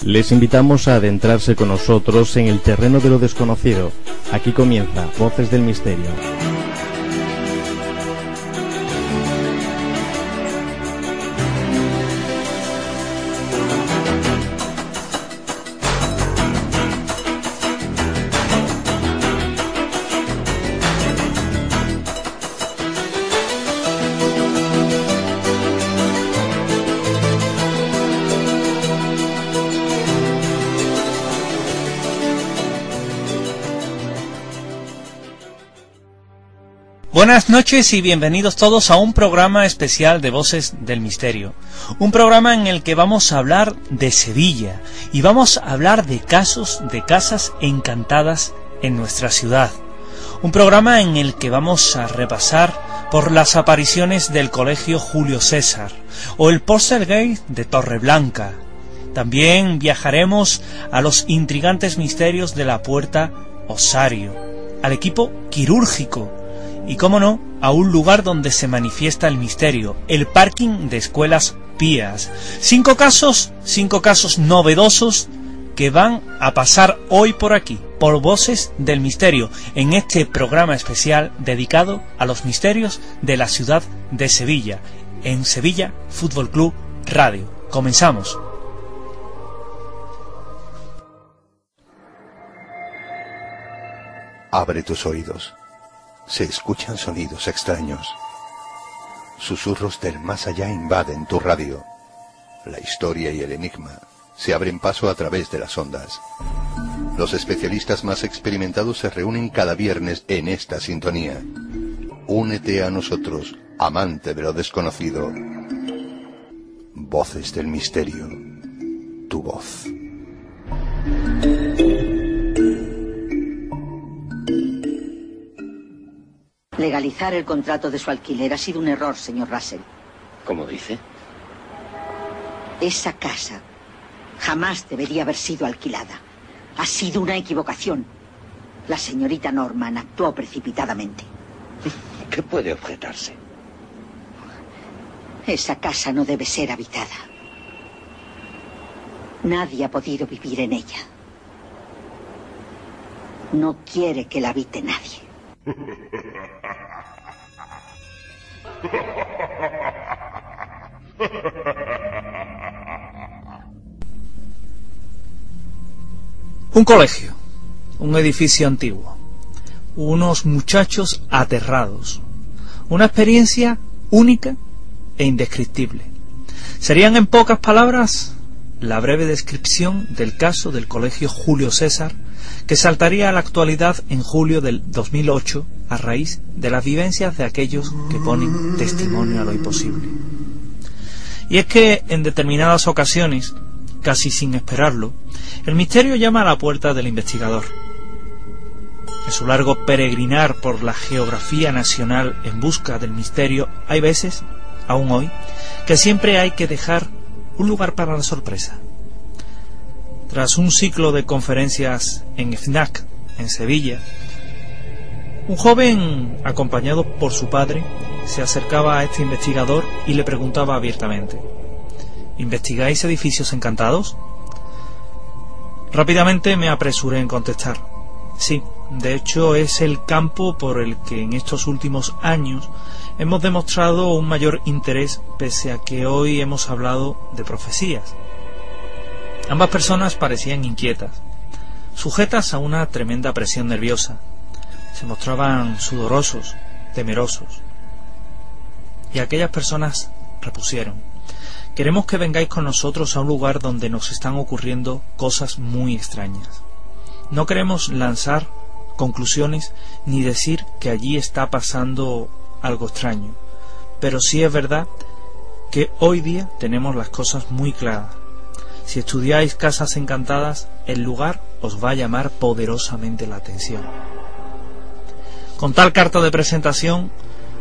Les invitamos a adentrarse con nosotros en el terreno de lo desconocido. Aquí comienza Voces del Misterio. Buenas noches y bienvenidos todos a un programa especial de Voces del Misterio. Un programa en el que vamos a hablar de Sevilla y vamos a hablar de casos de casas encantadas en nuestra ciudad. Un programa en el que vamos a repasar por las apariciones del Colegio Julio César o el Poltergeist de Torreblanca. También viajaremos a los intrigantes misterios de la Puerta Osario, al equipo quirúrgico y, cómo no, a un lugar donde se manifiesta el misterio, el parking de Escuelas Pías. Cinco casos novedosos que van a pasar hoy por aquí, por Voces del Misterio, en este programa especial dedicado a los misterios de la ciudad de Sevilla, en Sevilla Fútbol Club Radio. Comenzamos. Abre tus oídos. Se escuchan sonidos extraños. Susurros del más allá invaden tu radio. La historia y el enigma se abren paso a través de las ondas. Los especialistas más experimentados se reúnen cada viernes en esta sintonía. Únete a nosotros, amante de lo desconocido. Voces del Misterio. Tu voz. Legalizar el contrato de su alquiler ha sido un error, señor Russell. ¿Cómo dice? Esa casa jamás debería haber sido alquilada. Ha sido una equivocación. La señorita Norman actuó precipitadamente. ¿Qué puede objetarse? Esa casa no debe ser habitada. Nadie ha podido vivir en ella. No quiere que la habite nadie. Un colegio, un edificio antiguo, unos muchachos aterrados, una experiencia única e indescriptible. Serían en pocas palabras la breve descripción del caso del Colegio Julio César, que saltaría a la actualidad en julio del 2008 a raíz de las vivencias de aquellos que ponen testimonio a lo imposible. Y es que en determinadas ocasiones, casi sin esperarlo, el misterio llama a la puerta del investigador. En su largo peregrinar por la geografía nacional en busca del misterio, hay veces, aún hoy, que siempre hay que dejar un lugar para la sorpresa. Tras un ciclo de conferencias en FNAC, en Sevilla, un joven, acompañado por su padre, se acercaba a este investigador y le preguntaba abiertamente: ¿investigáis edificios encantados? Rápidamente me apresuré en contestar: sí, de hecho es el campo por el que en estos últimos años hemos demostrado un mayor interés, pese a que hoy hemos hablado de profecías. Ambas personas parecían inquietas, sujetas a una tremenda presión nerviosa. Se mostraban sudorosos, temerosos. Y aquellas personas repusieron: queremos que vengáis con nosotros a un lugar donde nos están ocurriendo cosas muy extrañas. No queremos lanzar conclusiones ni decir que allí está pasando algo extraño, pero sí es verdad que hoy día tenemos las cosas muy claras. Si estudiáis casas encantadas, el lugar os va a llamar poderosamente la atención. Con tal carta de presentación,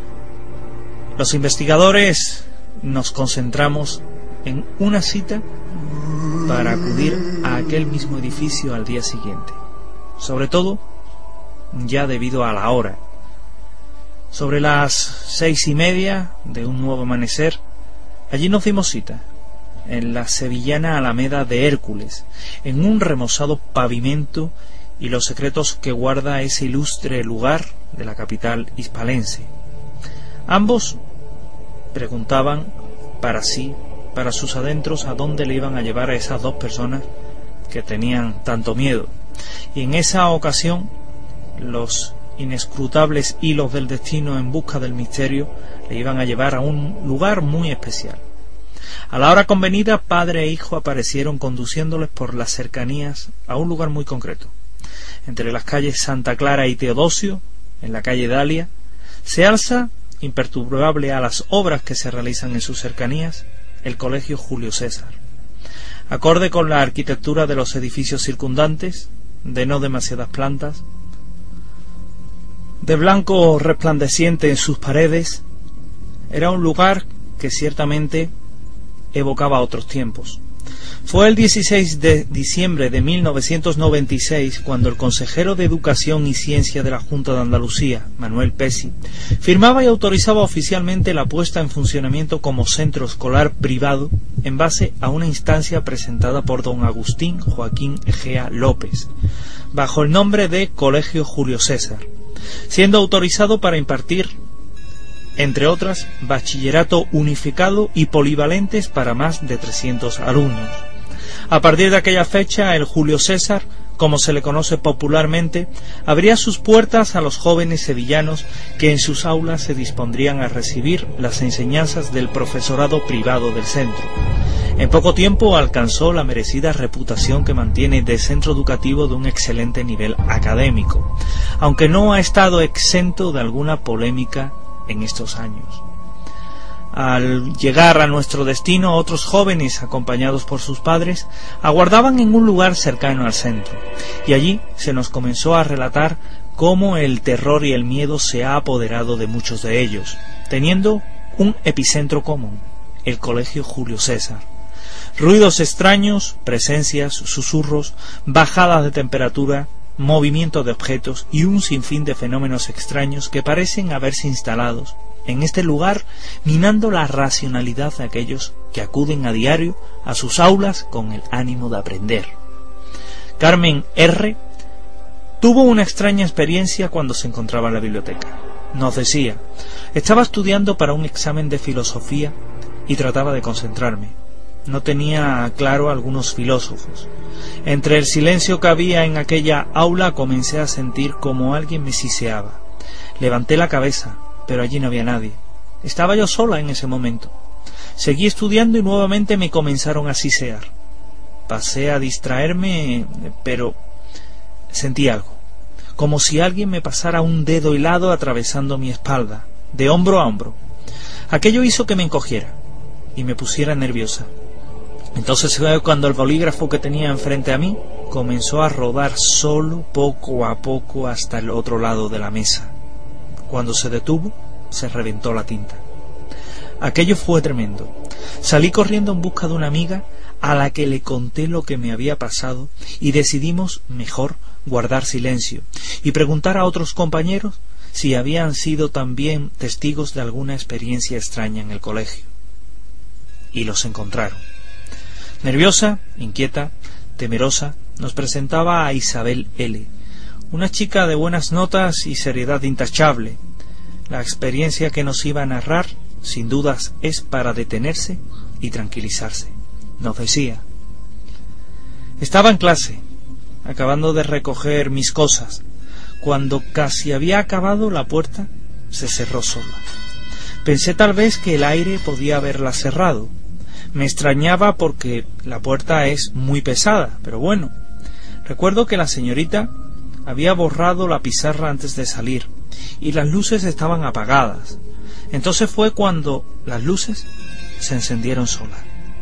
los investigadores nos concentramos en una cita para acudir a aquel mismo edificio al día siguiente, sobre todo ya debido a la hora. Sobre las 6:30 de un nuevo amanecer, allí nos dimos cita, en la sevillana Alameda de Hércules, en un remozado pavimento y los secretos que guarda ese ilustre lugar de la capital hispalense. Ambos preguntaban para sí, para sus adentros, a dónde le iban a llevar a esas dos personas que tenían tanto miedo. Y en esa ocasión, los inescrutables hilos del destino en busca del misterio le iban a llevar a un lugar muy especial. A la hora convenida, padre e hijo aparecieron conduciéndoles por las cercanías a un lugar muy concreto. Entre las calles Santa Clara y Teodosio, en la calle Dalia, se alza, imperturbable a las obras que se realizan en sus cercanías, el Colegio Julio César. Acorde con la arquitectura de los edificios circundantes, de no demasiadas plantas, de blanco resplandeciente en sus paredes, era un lugar que ciertamente evocaba otros tiempos. Fue el 16 de diciembre de 1996 cuando el consejero de Educación y Ciencia de la Junta de Andalucía, Manuel Pesi, firmaba y autorizaba oficialmente la puesta en funcionamiento como centro escolar privado en base a una instancia presentada por don Agustín Joaquín Egea López, bajo el nombre de Colegio Julio César, siendo autorizado para impartir, entre otras, bachillerato unificado y polivalentes para más de 300 alumnos. A partir de aquella fecha, el Julio César, como se le conoce popularmente, abría sus puertas a los jóvenes sevillanos que en sus aulas se dispondrían a recibir las enseñanzas del profesorado privado del centro. En poco tiempo alcanzó la merecida reputación que mantiene de centro educativo de un excelente nivel académico, aunque no ha estado exento de alguna polémica en estos años. Al llegar a nuestro destino, otros jóvenes, acompañados por sus padres, aguardaban en un lugar cercano al centro, y allí se nos comenzó a relatar cómo el terror y el miedo se ha apoderado de muchos de ellos, teniendo un epicentro común, el Colegio Julio César. Ruidos extraños, presencias, susurros, bajadas de temperatura, movimiento de objetos y un sinfín de fenómenos extraños que parecen haberse instalado en este lugar, minando la racionalidad de aquellos que acuden a diario a sus aulas con el ánimo de aprender. Carmen R. tuvo una extraña experiencia cuando se encontraba en la biblioteca. Nos decía: estaba estudiando para un examen de filosofía y trataba de concentrarme. No tenía claro algunos filósofos. Entre el silencio que había en aquella aula comencé a sentir como alguien me siseaba. Levanté la cabeza, pero allí no había nadie. Estaba yo sola en ese momento. Seguí estudiando y nuevamente me comenzaron a sisear. Pasé a distraerme, pero sentí algo, como si alguien me pasara un dedo hilado atravesando mi espalda, de hombro a hombro. Aquello hizo que me encogiera y me pusiera nerviosa. Entonces fue cuando el bolígrafo que tenía enfrente a mí comenzó a rodar solo poco a poco hasta el otro lado de la mesa. Cuando se detuvo, se reventó la tinta. Aquello fue tremendo. Salí corriendo en busca de una amiga a la que le conté lo que me había pasado y decidimos mejor guardar silencio y preguntar a otros compañeros si habían sido también testigos de alguna experiencia extraña en el colegio. Y los encontraron. Nerviosa, inquieta, temerosa, nos presentaba a Isabel L., una chica de buenas notas y seriedad intachable. La experiencia que nos iba a narrar, sin dudas, es para detenerse y tranquilizarse. Nos decía: estaba en clase, acabando de recoger mis cosas. Cuando casi había acabado, la puerta se cerró sola. Pensé tal vez que el aire podía haberla cerrado. Me extrañaba porque la puerta es muy pesada, pero bueno. Recuerdo que la señorita había borrado la pizarra antes de salir y las luces estaban apagadas. Entonces fue cuando las luces se encendieron solas.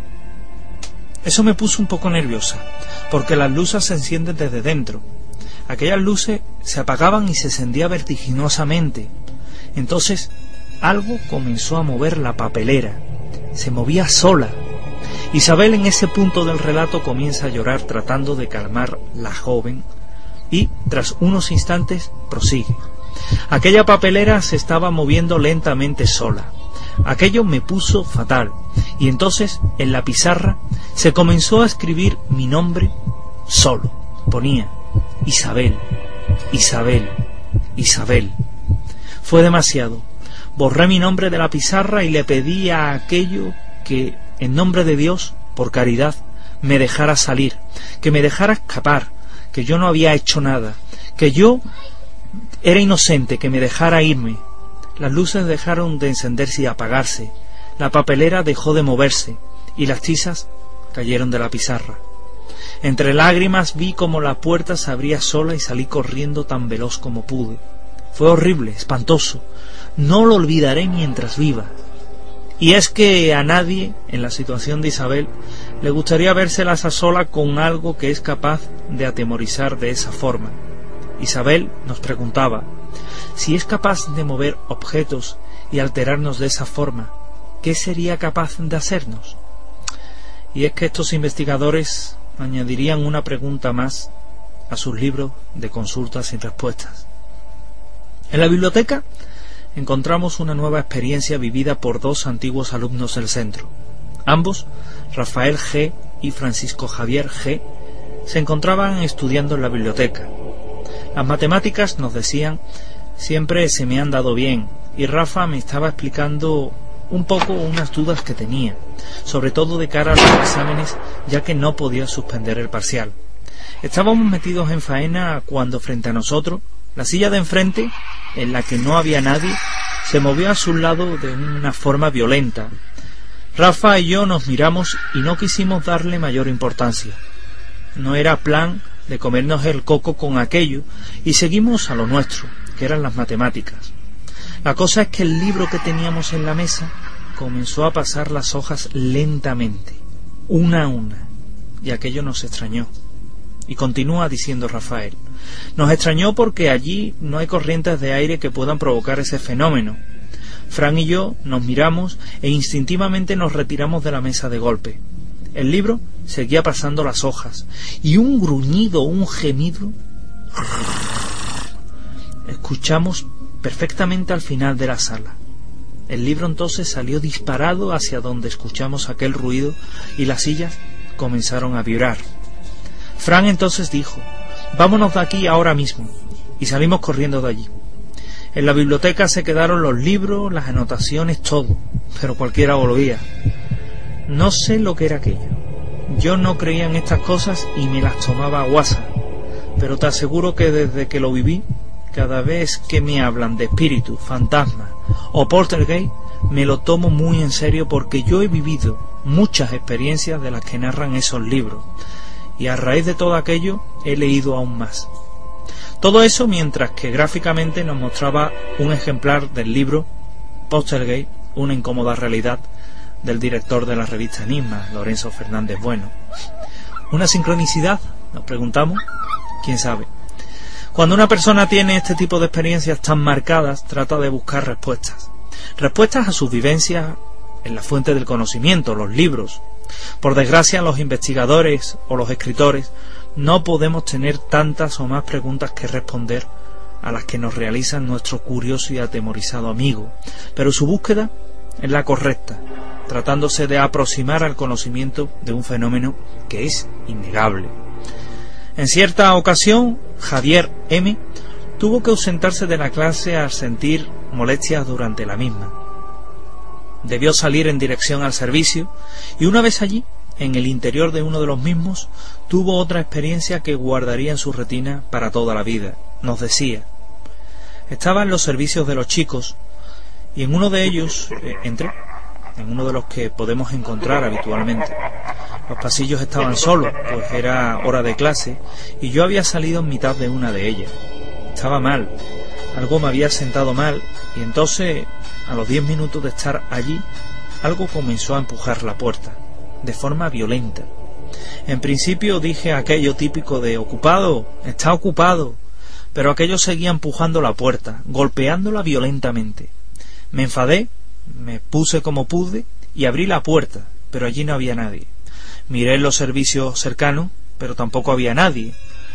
Eso me puso un poco nerviosa, porque las luces se encienden desde dentro. Aquellas luces se apagaban y se encendían vertiginosamente. Entonces algo comenzó a mover la papelera. Se movía sola. Isabel en ese punto del relato comienza a llorar tratando de calmar la joven y, tras unos instantes, prosigue. Aquella papelera se estaba moviendo lentamente sola. Aquello me puso fatal, y entonces en la pizarra se comenzó a escribir mi nombre solo. Ponía Isabel, Isabel, Isabel. Fue demasiado. Borré mi nombre de la pizarra y le pedí a aquello que, en nombre de Dios, por caridad, me dejara salir, que me dejara escapar, que yo no había hecho nada, que yo era inocente, que me dejara irme. Las luces dejaron de encenderse y apagarse, la papelera dejó de moverse y las tizas cayeron de la pizarra. Entre lágrimas vi como la puerta se abría sola y salí corriendo tan veloz como pude. Fue horrible, espantoso. No lo olvidaré mientras viva. Y es que a nadie, en la situación de Isabel, le gustaría vérselas a sola con algo que es capaz de atemorizar de esa forma. Isabel nos preguntaba, si es capaz de mover objetos y alterarnos de esa forma, ¿qué sería capaz de hacernos? Y es que estos investigadores añadirían una pregunta más a sus libros de consultas sin respuestas. En la biblioteca encontramos una nueva experiencia vivida por dos antiguos alumnos del centro. Ambos, Rafael G. y Francisco Javier G., se encontraban estudiando en la biblioteca. Las matemáticas, nos decían, siempre se me han dado bien, y Rafa me estaba explicando un poco unas dudas que tenía, sobre todo de cara a los exámenes, ya que no podía suspender el parcial. Estábamos metidos en faena cuando frente a nosotros, la silla de enfrente, en la que no había nadie, se movió a su lado de una forma violenta. Rafa y yo nos miramos y no quisimos darle mayor importancia. No era plan de comernos el coco con aquello y seguimos a lo nuestro, que eran las matemáticas. La cosa es que el libro que teníamos en la mesa comenzó a pasar las hojas lentamente, una a una, y aquello nos extrañó. Y continúa diciendo Rafael, nos extrañó porque allí no hay corrientes de aire que puedan provocar ese fenómeno. Fran y yo nos miramos e instintivamente nos retiramos de la mesa de golpe. El libro seguía pasando las hojas y un gruñido, un gemido escuchamos perfectamente al final de la sala. El libro entonces salió disparado hacia donde escuchamos aquel ruido y las sillas comenzaron a vibrar. Fran entonces dijo, vámonos de aquí ahora mismo, y salimos corriendo de allí. En la biblioteca se quedaron los libros, las anotaciones, todo, pero cualquiera volvía. No sé lo que era aquello. Yo no creía en estas cosas y me las tomaba a guasa, pero te aseguro que desde que lo viví, cada vez que me hablan de espíritus, fantasmas o poltergeist, me lo tomo muy en serio porque yo he vivido muchas experiencias de las que narran esos libros, y a raíz de todo aquello he leído aún más. Todo eso mientras que gráficamente nos mostraba un ejemplar del libro Poltergeist, una incómoda realidad, del director de la revista Enigma, Lorenzo Fernández Bueno. ¿Una sincronicidad? Nos preguntamos. ¿Quién sabe? Cuando una persona tiene este tipo de experiencias tan marcadas, trata de buscar respuestas. Respuestas a sus vivencias en la fuente del conocimiento, los libros. Por desgracia, los investigadores o los escritores no podemos tener tantas o más preguntas que responder a las que nos realizan nuestro curioso y atemorizado amigo, pero su búsqueda es la correcta, tratándose de aproximar al conocimiento de un fenómeno que es innegable. En cierta ocasión, Javier M. tuvo que ausentarse de la clase al sentir molestias durante la misma. Debió salir en dirección al servicio y una vez allí, en el interior de uno de los mismos, tuvo otra experiencia que guardaría en su retina para toda la vida. Nos decía, estaba en los servicios de los chicos y en uno de ellos entré, en uno de los que podemos encontrar habitualmente. Los pasillos estaban solos, pues era hora de clase y yo había salido en mitad de una de ellas. Estaba mal, algo me había sentado mal y entonces, a los 10 minutos de estar allí, algo comenzó a empujar la puerta, de forma violenta. En principio dije aquello típico de ocupado, está ocupado, pero aquello seguía empujando la puerta, golpeándola violentamente. Me enfadé, me puse como pude y abrí la puerta, pero allí no había nadie. Miré en los servicios cercanos, pero tampoco había nadie.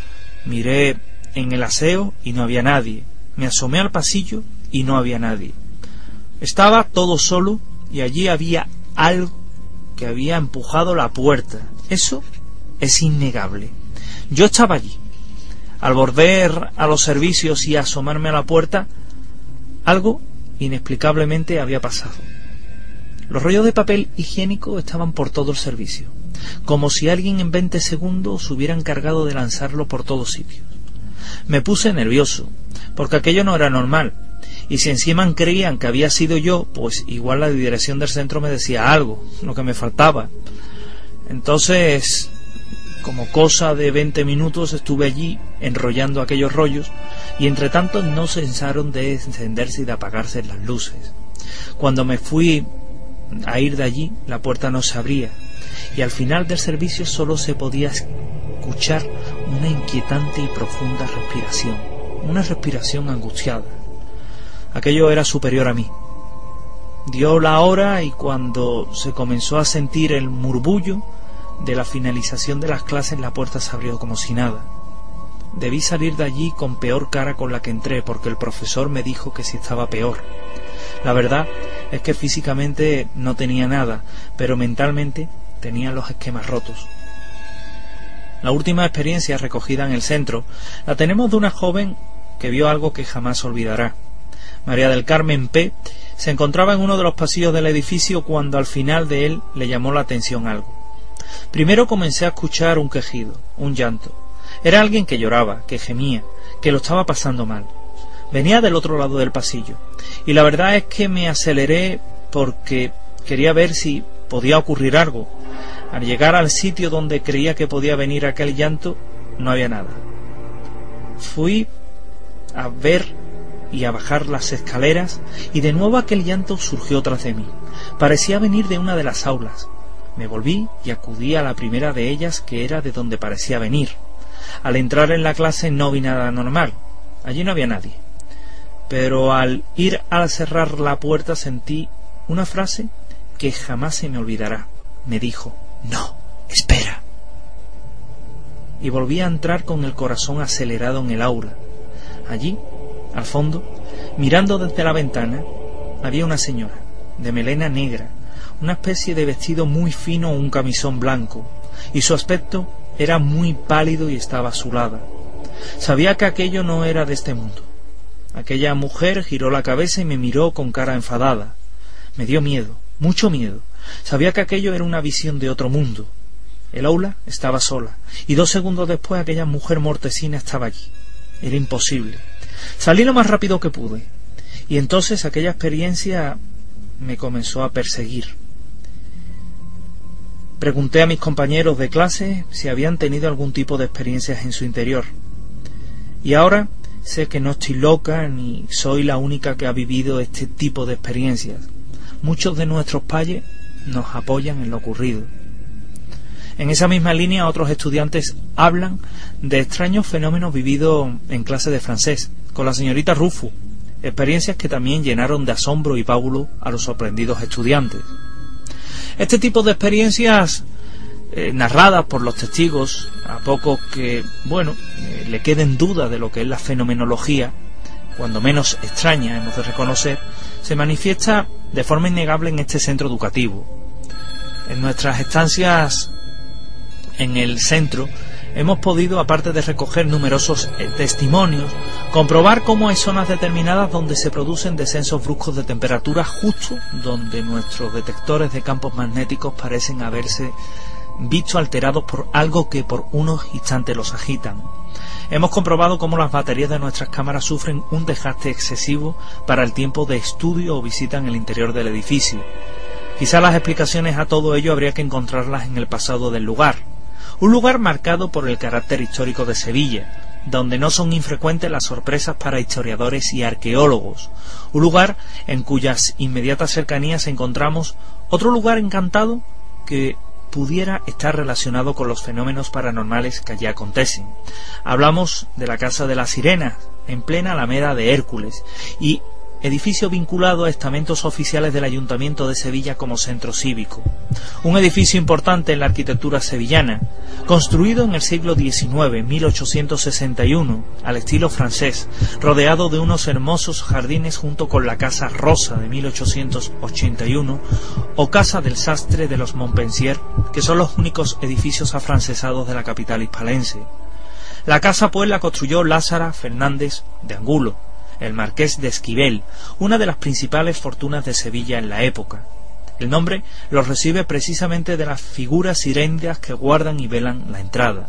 Miré en el aseo y no había nadie. Me asomé al pasillo y no había nadie. Estaba todo solo y allí había algo que había empujado la puerta. Eso es innegable. Yo estaba allí. Al volver a los servicios y asomarme a la puerta, algo inexplicablemente había pasado. Los rollos de papel higiénico estaban por todo el servicio, como si alguien en 20 segundos se hubiera encargado de lanzarlo por todos sitios. Me puse nervioso, porque aquello no era normal, y si encima creían que había sido yo, pues igual la dirección del centro me decía algo, lo que me faltaba. Entonces, como cosa de 20 minutos estuve allí enrollando aquellos rollos, y entre tanto no cesaron de encenderse y de apagarse las luces. Cuando me fui a ir de allí, la puerta no se abría, y al final del servicio solo se podía escuchar una inquietante y profunda respiración, una respiración angustiada. Aquello era superior a mí. Dio la hora y cuando se comenzó a sentir el murmullo de la finalización de las clases, la puerta se abrió como si nada. Debí salir de allí con peor cara con la que entré, porque el profesor me dijo que sí estaba peor. La verdad es que físicamente no tenía nada, pero mentalmente tenía los esquemas rotos. La última experiencia recogida en el centro la tenemos de una joven que vio algo que jamás olvidará. María del Carmen P. se encontraba en uno de los pasillos del edificio cuando al final de él le llamó la atención algo. Primero comencé a escuchar un quejido, un llanto. Era alguien que lloraba, que gemía, que lo estaba pasando mal. Venía del otro lado del pasillo, y la verdad es que me aceleré porque quería ver si podía ocurrir algo. Al llegar al sitio donde creía que podía venir aquel llanto, no había nada. Fui a ver y a bajar las escaleras, y de nuevo aquel llanto surgió tras de mí. Parecía venir de una de las aulas. Me volví y acudí a la primera de ellas, que era de donde parecía venir. Al entrar en la clase no vi nada normal. Allí no había nadie. Pero al ir a cerrar la puerta sentí una frase que jamás se me olvidará. Me dijo: «No, espera». Y volví a entrar con el corazón acelerado en el aula. Allí, al fondo, mirando desde la ventana, había una señora, de melena negra, una especie de vestido muy fino o un camisón blanco, y su aspecto era muy pálido y estaba azulada. Sabía que aquello no era de este mundo. Aquella mujer giró la cabeza y me miró con cara enfadada. Me dio miedo, mucho miedo. Sabía que aquello era una visión de otro mundo. El aula estaba sola, y 2 segundos después aquella mujer mortecina estaba allí. Era imposible. Salí lo más rápido que pude, y entonces aquella experiencia me comenzó a perseguir. Pregunté a mis compañeros de clase si habían tenido algún tipo de experiencias en su interior. Y ahora sé que no estoy loca ni soy la única que ha vivido este tipo de experiencias. Muchos de nuestros payes nos apoyan en lo ocurrido. En esa misma línea, otros estudiantes hablan de extraños fenómenos vividos en clase de francés con la señorita Rufus, experiencias que también llenaron de asombro y pábulo a los sorprendidos estudiantes. Este tipo de experiencias narradas por los testigos, a pocos que, le queden dudas de lo que es la fenomenología, cuando menos extraña hemos de reconocer, se manifiesta de forma innegable en este centro educativo. En nuestras estancias en el centro hemos podido, aparte de recoger numerosos testimonios, comprobar cómo hay zonas determinadas donde se producen descensos bruscos de temperatura, justo donde nuestros detectores de campos magnéticos parecen haberse visto alterados por algo que por unos instantes los agitan. Hemos comprobado cómo las baterías de nuestras cámaras sufren un desgaste excesivo para el tiempo de estudio o visita en el interior del edificio. Quizá las explicaciones a todo ello habría que encontrarlas en el pasado del lugar. Un lugar marcado por el carácter histórico de Sevilla, donde no son infrecuentes las sorpresas para historiadores y arqueólogos. Un lugar en cuyas inmediatas cercanías encontramos otro lugar encantado que pudiera estar relacionado con los fenómenos paranormales que allí acontecen. Hablamos de la Casa de las Sirenas, en plena Alameda de Hércules, y edificio vinculado a estamentos oficiales del Ayuntamiento de Sevilla como centro cívico. Un edificio importante en la arquitectura sevillana, construido en el siglo XIX, 1861, al estilo francés, rodeado de unos hermosos jardines junto con la Casa Rosa de 1881 o Casa del Sastre de los Montpensier, que son los únicos edificios afrancesados de la capital hispalense. La casa pues la construyó Lázara Fernández de Angulo, el marqués de Esquivel, una de las principales fortunas de Sevilla en la época. El nombre lo recibe precisamente de las figuras sirendias que guardan y velan la entrada.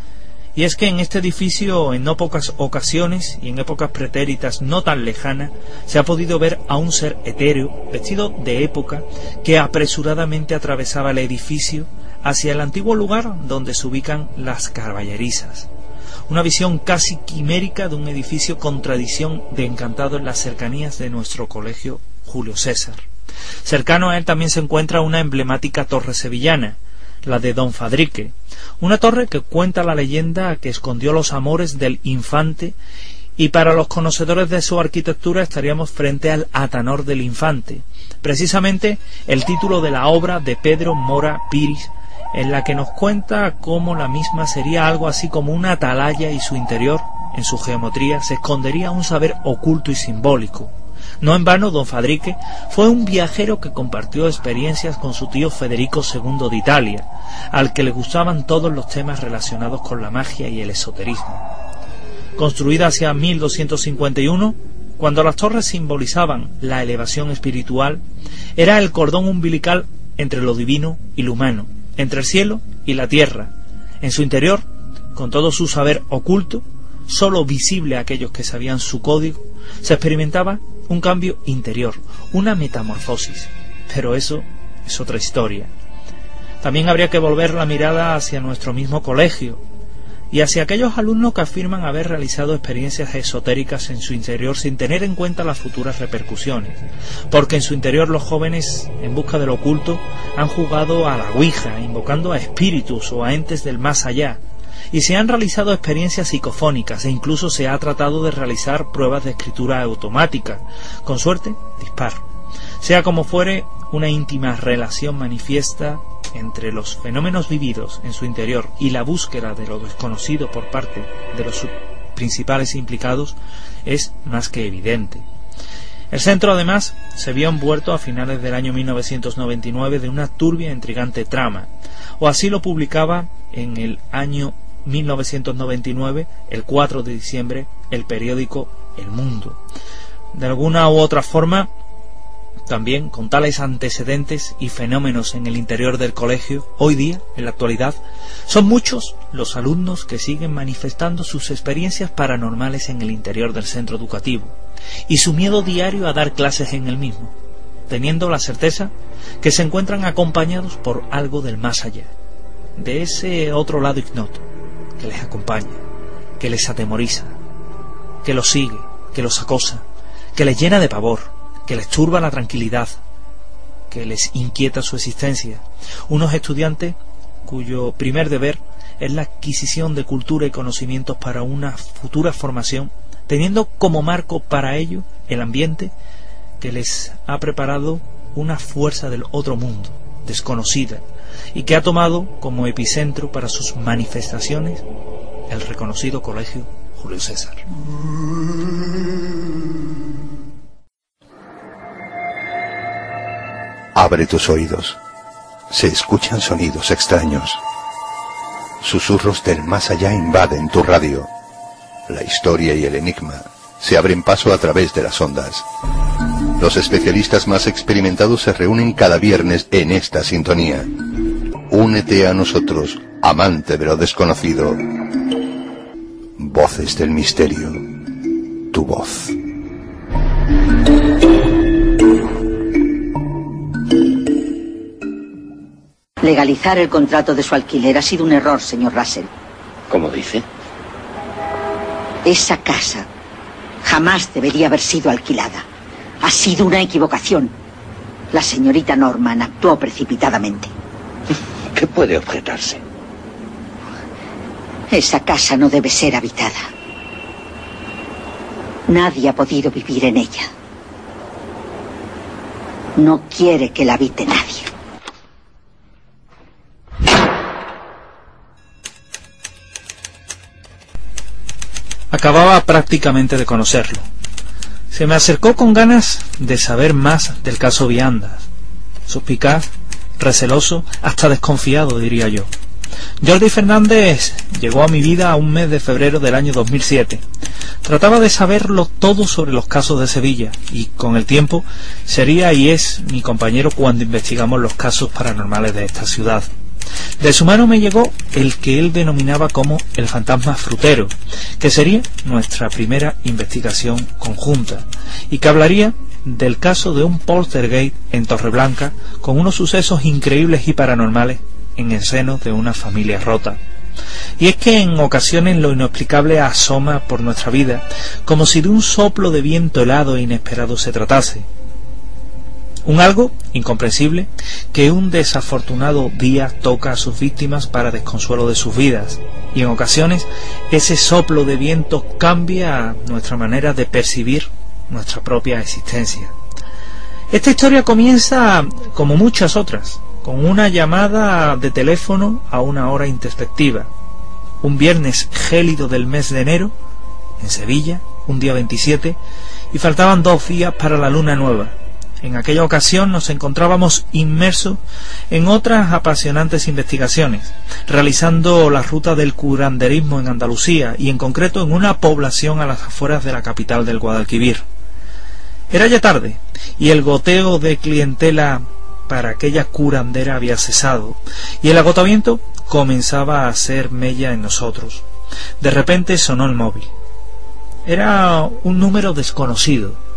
Y es que en este edificio, en no pocas ocasiones y en épocas pretéritas no tan lejanas, se ha podido ver a un ser etéreo, vestido de época, que apresuradamente atravesaba el edificio hacia el antiguo lugar donde se ubican las caballerizas. Una visión casi quimérica de un edificio con tradición de encantado en las cercanías de nuestro colegio Julio César. Cercano a él también se encuentra una emblemática torre sevillana, la de Don Fadrique, una torre que cuenta la leyenda que escondió los amores del infante, y para los conocedores de su arquitectura estaríamos frente al Atanor del Infante, precisamente el título de la obra de Pedro Mora Piris, en la que nos cuenta cómo la misma sería algo así como una atalaya y su interior, en su geometría, se escondería un saber oculto y simbólico. No en vano, don Fadrique fue un viajero que compartió experiencias con su tío Federico II de Italia, al que le gustaban todos los temas relacionados con la magia y el esoterismo. Construida hacia 1251, cuando las torres simbolizaban la elevación espiritual, era el cordón umbilical entre lo divino y lo humano, entre el cielo y la tierra. En su interior, con todo su saber oculto, sólo visible a aquellos que sabían su código, se experimentaba un cambio interior, una metamorfosis. Pero eso es otra historia. También habría que volver la mirada hacia nuestro mismo colegio y hacia aquellos alumnos que afirman haber realizado experiencias esotéricas en su interior sin tener en cuenta las futuras repercusiones, porque en su interior los jóvenes, en busca de lo oculto, han jugado a la ouija, invocando a espíritus o a entes del más allá, y se han realizado experiencias psicofónicas e incluso se ha tratado de realizar pruebas de escritura automática, con suerte dispar. Sea como fuere, una íntima relación manifiesta entre los fenómenos vividos en su interior y la búsqueda de lo desconocido por parte de los principales implicados es más que evidente. El centro, además, se vio envuelto a finales del año 1999 de una turbia e intrigante trama, o así lo publicaba en el año 1999, el 4 de diciembre, el periódico El Mundo. De alguna u otra forma, también con tales antecedentes y fenómenos en el interior del colegio, hoy día, en la actualidad, son muchos los alumnos que siguen manifestando sus experiencias paranormales en el interior del centro educativo y su miedo diario a dar clases en el mismo, teniendo la certeza que se encuentran acompañados por algo del más allá, de ese otro lado ignoto, que les acompaña, que les atemoriza, que los sigue, que los acosa, que les llena de pavor, que les turba la tranquilidad, que les inquieta su existencia. Unos estudiantes cuyo primer deber es la adquisición de cultura y conocimientos para una futura formación, teniendo como marco para ello el ambiente que les ha preparado una fuerza del otro mundo, desconocida, y que ha tomado como epicentro para sus manifestaciones el reconocido colegio Julio César. Abre tus oídos. Se escuchan sonidos extraños. Susurros del más allá invaden tu radio. La historia y el enigma se abren paso a través de las ondas. Los especialistas más experimentados se reúnen cada viernes en esta sintonía. Únete a nosotros, amante de lo desconocido. Voces del misterio. Tu voz. Legalizar el contrato de su alquiler ha sido un error, señor Russell. ¿Cómo dice? Esa casa jamás debería haber sido alquilada. Ha sido una equivocación. La señorita Norman actuó precipitadamente. ¿Qué puede objetarse? Esa casa no debe ser habitada. Nadie ha podido vivir en ella. No quiere que la habite nadie. Acababa prácticamente de conocerlo. Se me acercó con ganas de saber más del caso Viandas. Suspicaz, receloso, hasta desconfiado, diría yo. Jordi Fernández llegó a mi vida a un mes de febrero del año 2007. Trataba de saberlo todo sobre los casos de Sevilla y, con el tiempo, sería y es mi compañero cuando investigamos los casos paranormales de esta ciudad. De su mano me llegó el que él denominaba como el fantasma frutero, que sería nuestra primera investigación conjunta y que hablaría del caso de un poltergeist en Torreblanca con unos sucesos increíbles y paranormales en el seno de una familia rota. Y es que en ocasiones lo inexplicable asoma por nuestra vida como si de un soplo de viento helado e inesperado se tratase. Un algo incomprensible que un desafortunado día toca a sus víctimas para desconsuelo de sus vidas, y en ocasiones ese soplo de viento cambia nuestra manera de percibir nuestra propia existencia. Esta historia comienza, como muchas otras, con una llamada de teléfono a una hora introspectiva. Un viernes gélido del mes de enero, en Sevilla, un día 27, y faltaban 2 días para la luna nueva. En aquella ocasión nos encontrábamos inmersos en otras apasionantes investigaciones, realizando la ruta del curanderismo en Andalucía y en concreto en una población a las afueras de la capital del Guadalquivir. Era ya tarde y el goteo de clientela para aquella curandera había cesado y el agotamiento comenzaba a hacer mella en nosotros. De repente sonó el móvil. Era un número desconocido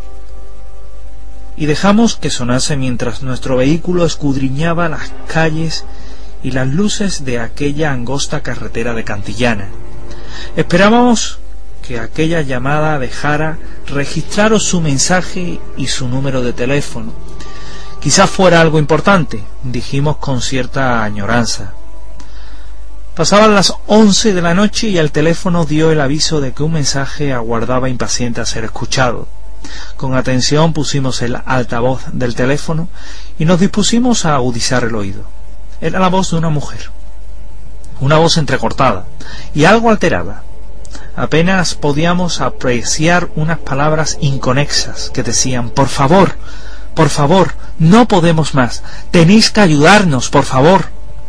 y dejamos que sonase mientras nuestro vehículo escudriñaba las calles y las luces de aquella angosta carretera de Cantillana. Esperábamos que aquella llamada dejara registrado su mensaje y su número de teléfono. Quizás fuera algo importante, dijimos con cierta añoranza. Pasaban las 11 de la noche y el teléfono dio el aviso de que un mensaje aguardaba impaciente a ser escuchado. Con atención pusimos el altavoz del teléfono y nos dispusimos a agudizar el oído. Era la voz de una mujer, una voz entrecortada y algo alterada. Apenas podíamos apreciar unas palabras inconexas que decían: por favor, no podemos más, tenéis que ayudarnos, por favor.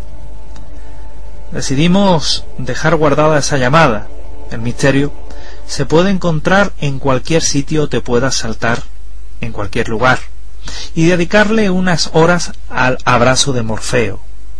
Decidimos dejar guardada esa llamada. El misterio se puede encontrar en cualquier sitio, te pueda saltar en cualquier lugar, y dedicarle unas horas al abrazo de Morfeo.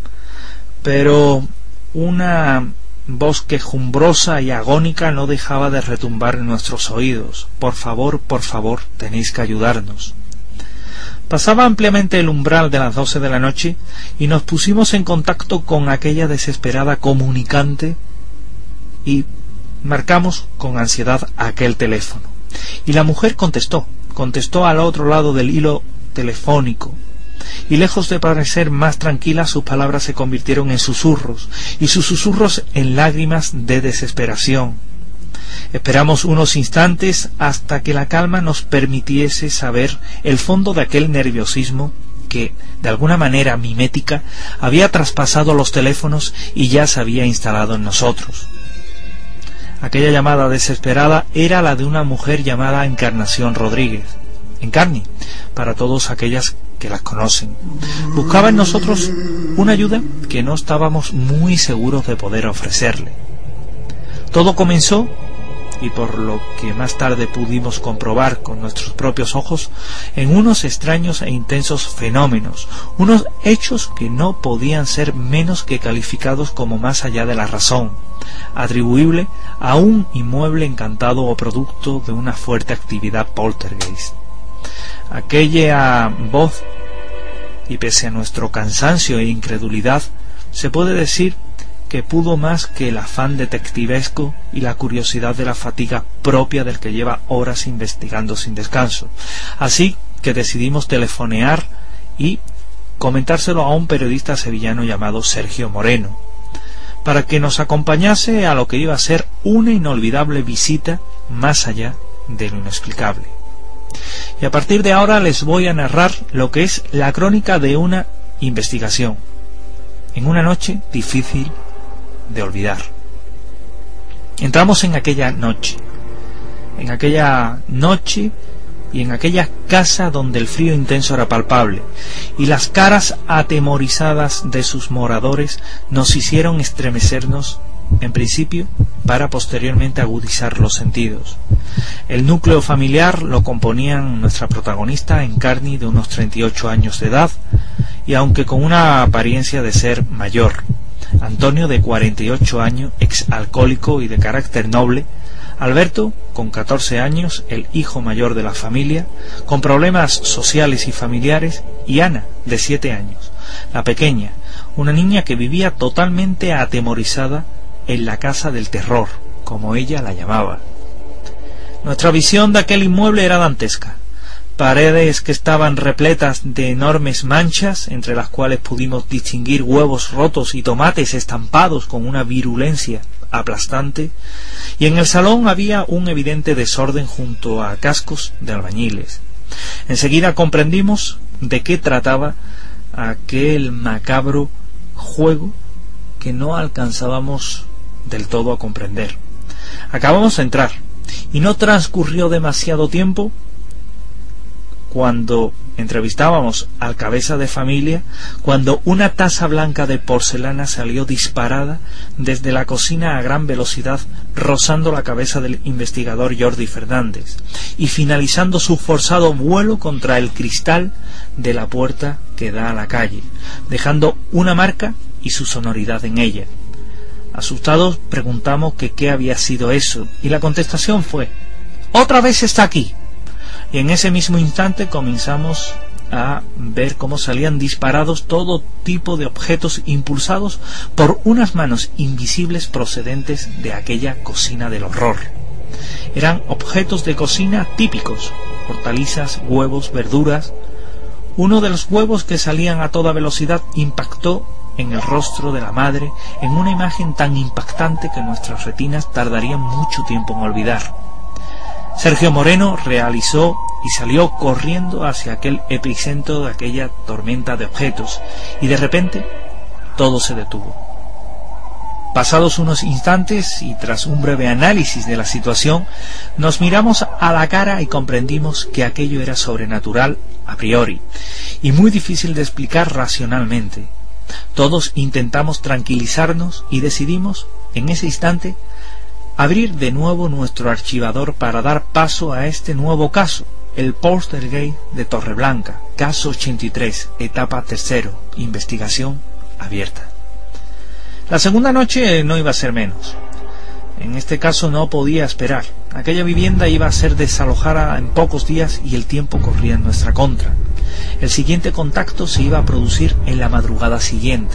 Pero una voz quejumbrosa y agónica no dejaba de retumbar en nuestros oídos: por favor, tenéis que ayudarnos. Pasaba ampliamente el umbral de las 12 de la noche y nos pusimos en contacto con aquella desesperada comunicante y marcamos con ansiedad aquel teléfono. Y la mujer contestó al otro lado del hilo telefónico. Y lejos de parecer más tranquila, sus palabras se convirtieron en susurros, y sus susurros en lágrimas de desesperación. Esperamos unos instantes hasta que la calma nos permitiese saber el fondo de aquel nerviosismo que, de alguna manera mimética, había traspasado los teléfonos y ya se había instalado en nosotros. Aquella llamada desesperada era la de una mujer llamada Encarnación Rodríguez. Encarni, para todos aquellas que las conocen. Buscaba en nosotros una ayuda que no estábamos muy seguros de poder ofrecerle. Todo comenzó, y por lo que más tarde pudimos comprobar con nuestros propios ojos, en unos extraños e intensos fenómenos, unos hechos que no podían ser menos que calificados como más allá de la razón, atribuible a un inmueble encantado o producto de una fuerte actividad poltergeist. Aquella voz, y pese a nuestro cansancio e incredulidad, se puede decir que pudo más que el afán detectivesco y la curiosidad de la fatiga propia del que lleva horas investigando sin descanso. Así que decidimos telefonear y comentárselo a un periodista sevillano llamado Sergio Moreno, para que nos acompañase a lo que iba a ser una inolvidable visita más allá de lo inexplicable. Y a partir de ahora les voy a narrar lo que es la crónica de una investigación, en una noche difícil de olvidar. Entramos en aquella noche y en aquella casa donde el frío intenso era palpable, y las caras atemorizadas de sus moradores nos hicieron estremecernos, en principio, para posteriormente agudizar los sentidos. El núcleo familiar lo componían nuestra protagonista, Encarni, de unos 38 años de edad, y aunque con una apariencia de ser mayor, Antonio, de 48 años, exalcohólico y de carácter noble, Alberto, con 14 años, el hijo mayor de la familia, con problemas sociales y familiares, y Ana, de 7 años, la pequeña, una niña que vivía totalmente atemorizada en la casa del terror, como ella la llamaba. Nuestra visión de aquel inmueble era dantesca. Paredes que estaban repletas de enormes manchas, entre las cuales pudimos distinguir huevos rotos y tomates estampados con una virulencia aplastante, y en el salón había un evidente desorden junto a cascos de albañiles. Enseguida comprendimos de qué trataba aquel macabro juego que no alcanzábamos del todo a comprender. Acabamos de entrar, y no transcurrió demasiado tiempo cuando entrevistábamos al cabeza de familia, cuando una taza blanca de porcelana salió disparada desde la cocina a gran velocidad, rozando la cabeza del investigador Jordi Fernández y finalizando su forzado vuelo contra el cristal de la puerta que da a la calle, dejando una marca y su sonoridad en ella. Asustados preguntamos que qué había sido eso, y la contestación fue: «¡Otra vez está aquí!». Y en ese mismo instante comenzamos a ver cómo salían disparados todo tipo de objetos impulsados por unas manos invisibles procedentes de aquella cocina del horror. Eran objetos de cocina típicos: hortalizas, huevos, verduras. Uno de los huevos que salían a toda velocidad impactó en el rostro de la madre en una imagen tan impactante que nuestras retinas tardarían mucho tiempo en olvidar. Sergio Moreno realizó y salió corriendo hacia aquel epicentro de aquella tormenta de objetos, y de repente todo se detuvo. Pasados unos instantes y tras un breve análisis de la situación, nos miramos a la cara y comprendimos que aquello era sobrenatural a priori y muy difícil de explicar racionalmente. Todos intentamos tranquilizarnos y decidimos, en ese instante, abrir de nuevo nuestro archivador para dar paso a este nuevo caso, el Poltergeist de Torreblanca, caso 83, etapa 3, investigación abierta. La segunda noche no iba a ser menos. En este caso no podía esperar. Aquella vivienda iba a ser desalojada en pocos días y el tiempo corría en nuestra contra. El siguiente contacto se iba a producir en la madrugada siguiente.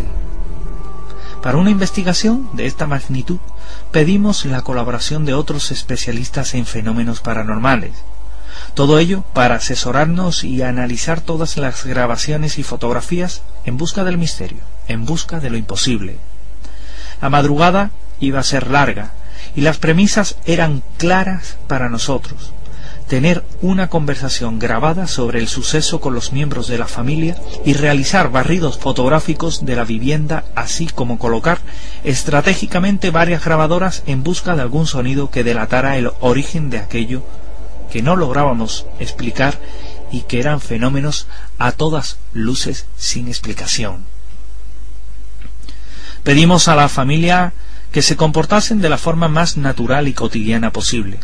Para una investigación de esta magnitud, pedimos la colaboración de otros especialistas en fenómenos paranormales. Todo ello para asesorarnos y analizar todas las grabaciones y fotografías en busca del misterio, en busca de lo imposible. La madrugada iba a ser larga y las premisas eran claras para nosotros: tener una conversación grabada sobre el suceso con los miembros de la familia y realizar barridos fotográficos de la vivienda, así como colocar estratégicamente varias grabadoras en busca de algún sonido que delatara el origen de aquello que no lográbamos explicar y que eran fenómenos a todas luces sin explicación. Pedimos a la familia que se comportasen de la forma más natural y cotidiana posible.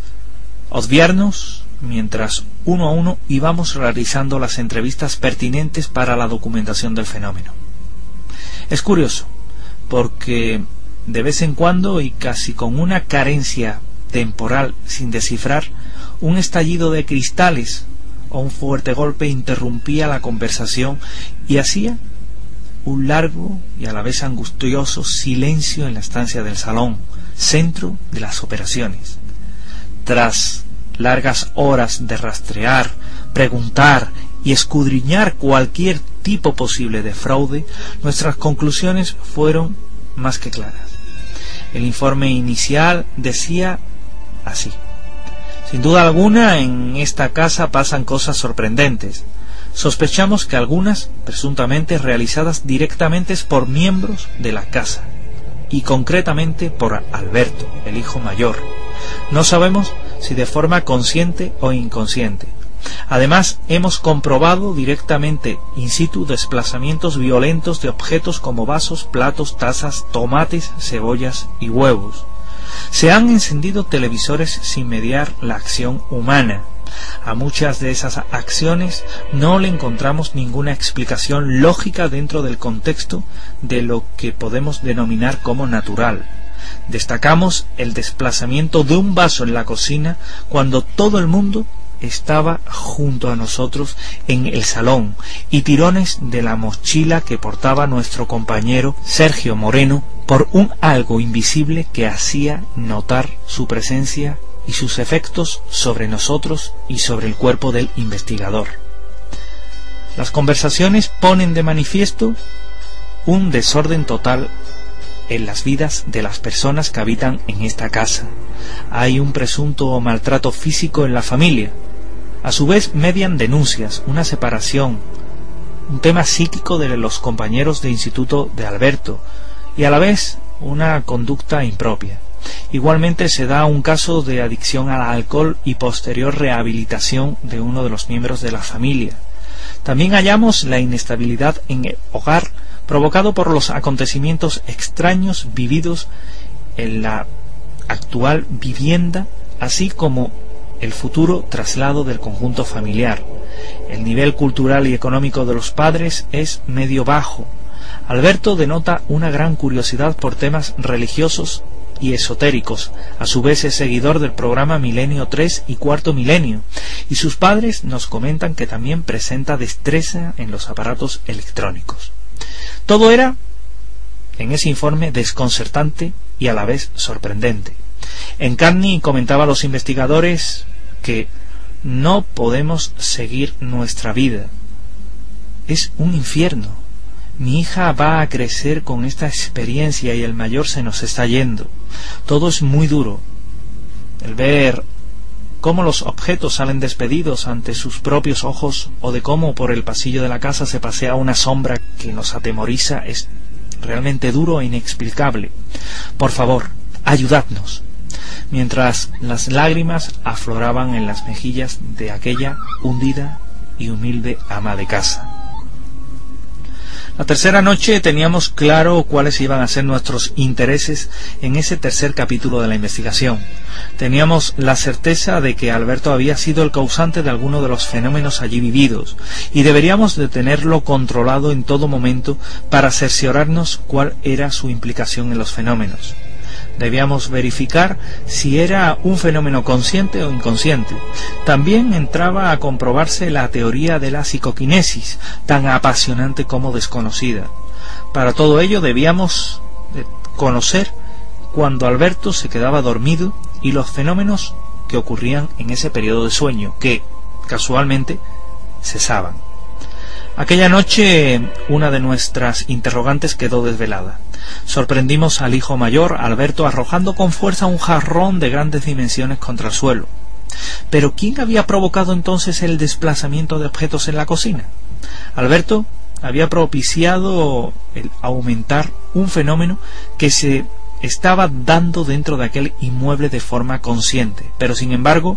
Obviarnos mientras uno a uno íbamos realizando las entrevistas pertinentes para la documentación del fenómeno. Es curioso, porque de vez en cuando y casi con una carencia temporal sin descifrar, un estallido de cristales o un fuerte golpe interrumpía la conversación y hacía un largo y a la vez angustioso silencio en la estancia del salón, centro de las operaciones. Tras largas horas de rastrear, preguntar y escudriñar cualquier tipo posible de fraude, nuestras conclusiones fueron más que claras. El informe inicial decía así: Sin duda alguna, en esta casa pasan cosas sorprendentes. Sospechamos que algunas, presuntamente realizadas directamente por miembros de la casa, y concretamente por Alberto, el hijo mayor. No sabemos si de forma consciente o inconsciente. Además, hemos comprobado directamente in situ desplazamientos violentos de objetos como vasos, platos, tazas, tomates, cebollas y huevos. Se han encendido televisores sin mediar la acción humana. A muchas de esas acciones no le encontramos ninguna explicación lógica dentro del contexto de lo que podemos denominar como natural. Destacamos el desplazamiento de un vaso en la cocina cuando todo el mundo estaba junto a nosotros en el salón, y tirones de la mochila que portaba nuestro compañero Sergio Moreno por un algo invisible que hacía notar su presencia y sus efectos sobre nosotros y sobre el cuerpo del investigador. Las conversaciones ponen de manifiesto un desorden total en las vidas de las personas que habitan en esta casa. Hay un presunto maltrato físico en la familia. A su vez median denuncias, una separación, un tema psíquico de los compañeros de instituto de Alberto, y a la vez una conducta impropia. Igualmente se da un caso de adicción al alcohol y posterior rehabilitación de uno de los miembros de la familia. También hallamos la inestabilidad en el hogar provocado por los acontecimientos extraños vividos en la actual vivienda, así como el futuro traslado del conjunto familiar. El nivel cultural y económico de los padres es medio bajo. Alberto denota una gran curiosidad por temas religiosos y esotéricos. A su vez es seguidor del programa Milenio 3 y Cuarto Milenio, y sus padres nos comentan que también presenta destreza en los aparatos electrónicos. Todo era, en ese informe, desconcertante y a la vez sorprendente. Encarni comentaba a los investigadores que no podemos seguir nuestra vida. Es un infierno. Mi hija va a crecer con esta experiencia y el mayor se nos está yendo. Todo es muy duro. El ver cómo los objetos salen despedidos ante sus propios ojos, o de cómo por el pasillo de la casa se pasea una sombra que nos atemoriza, es realmente duro e inexplicable. Por favor, ayudadnos. Mientras las lágrimas afloraban en las mejillas de aquella hundida y humilde ama de casa. La tercera noche teníamos claro cuáles iban a ser nuestros intereses en ese tercer capítulo de la investigación. Teníamos la certeza de que Alberto había sido el causante de alguno de los fenómenos allí vividos, y deberíamos de tenerlo controlado en todo momento para cerciorarnos cuál era su implicación en los fenómenos. Debíamos verificar si era un fenómeno consciente o inconsciente. También entraba a comprobarse la teoría de la psicoquinesis, tan apasionante como desconocida. Para todo ello debíamos conocer cuando Alberto se quedaba dormido y los fenómenos que ocurrían en ese periodo de sueño, que, casualmente, cesaban. Aquella noche una de nuestras interrogantes quedó desvelada. Sorprendimos al hijo mayor, Alberto, arrojando con fuerza un jarrón de grandes dimensiones contra el suelo. ¿Pero quién había provocado entonces el desplazamiento de objetos en la cocina? Alberto había propiciado el aumentar un fenómeno que se estaba dando dentro de aquel inmueble de forma consciente, pero sin embargo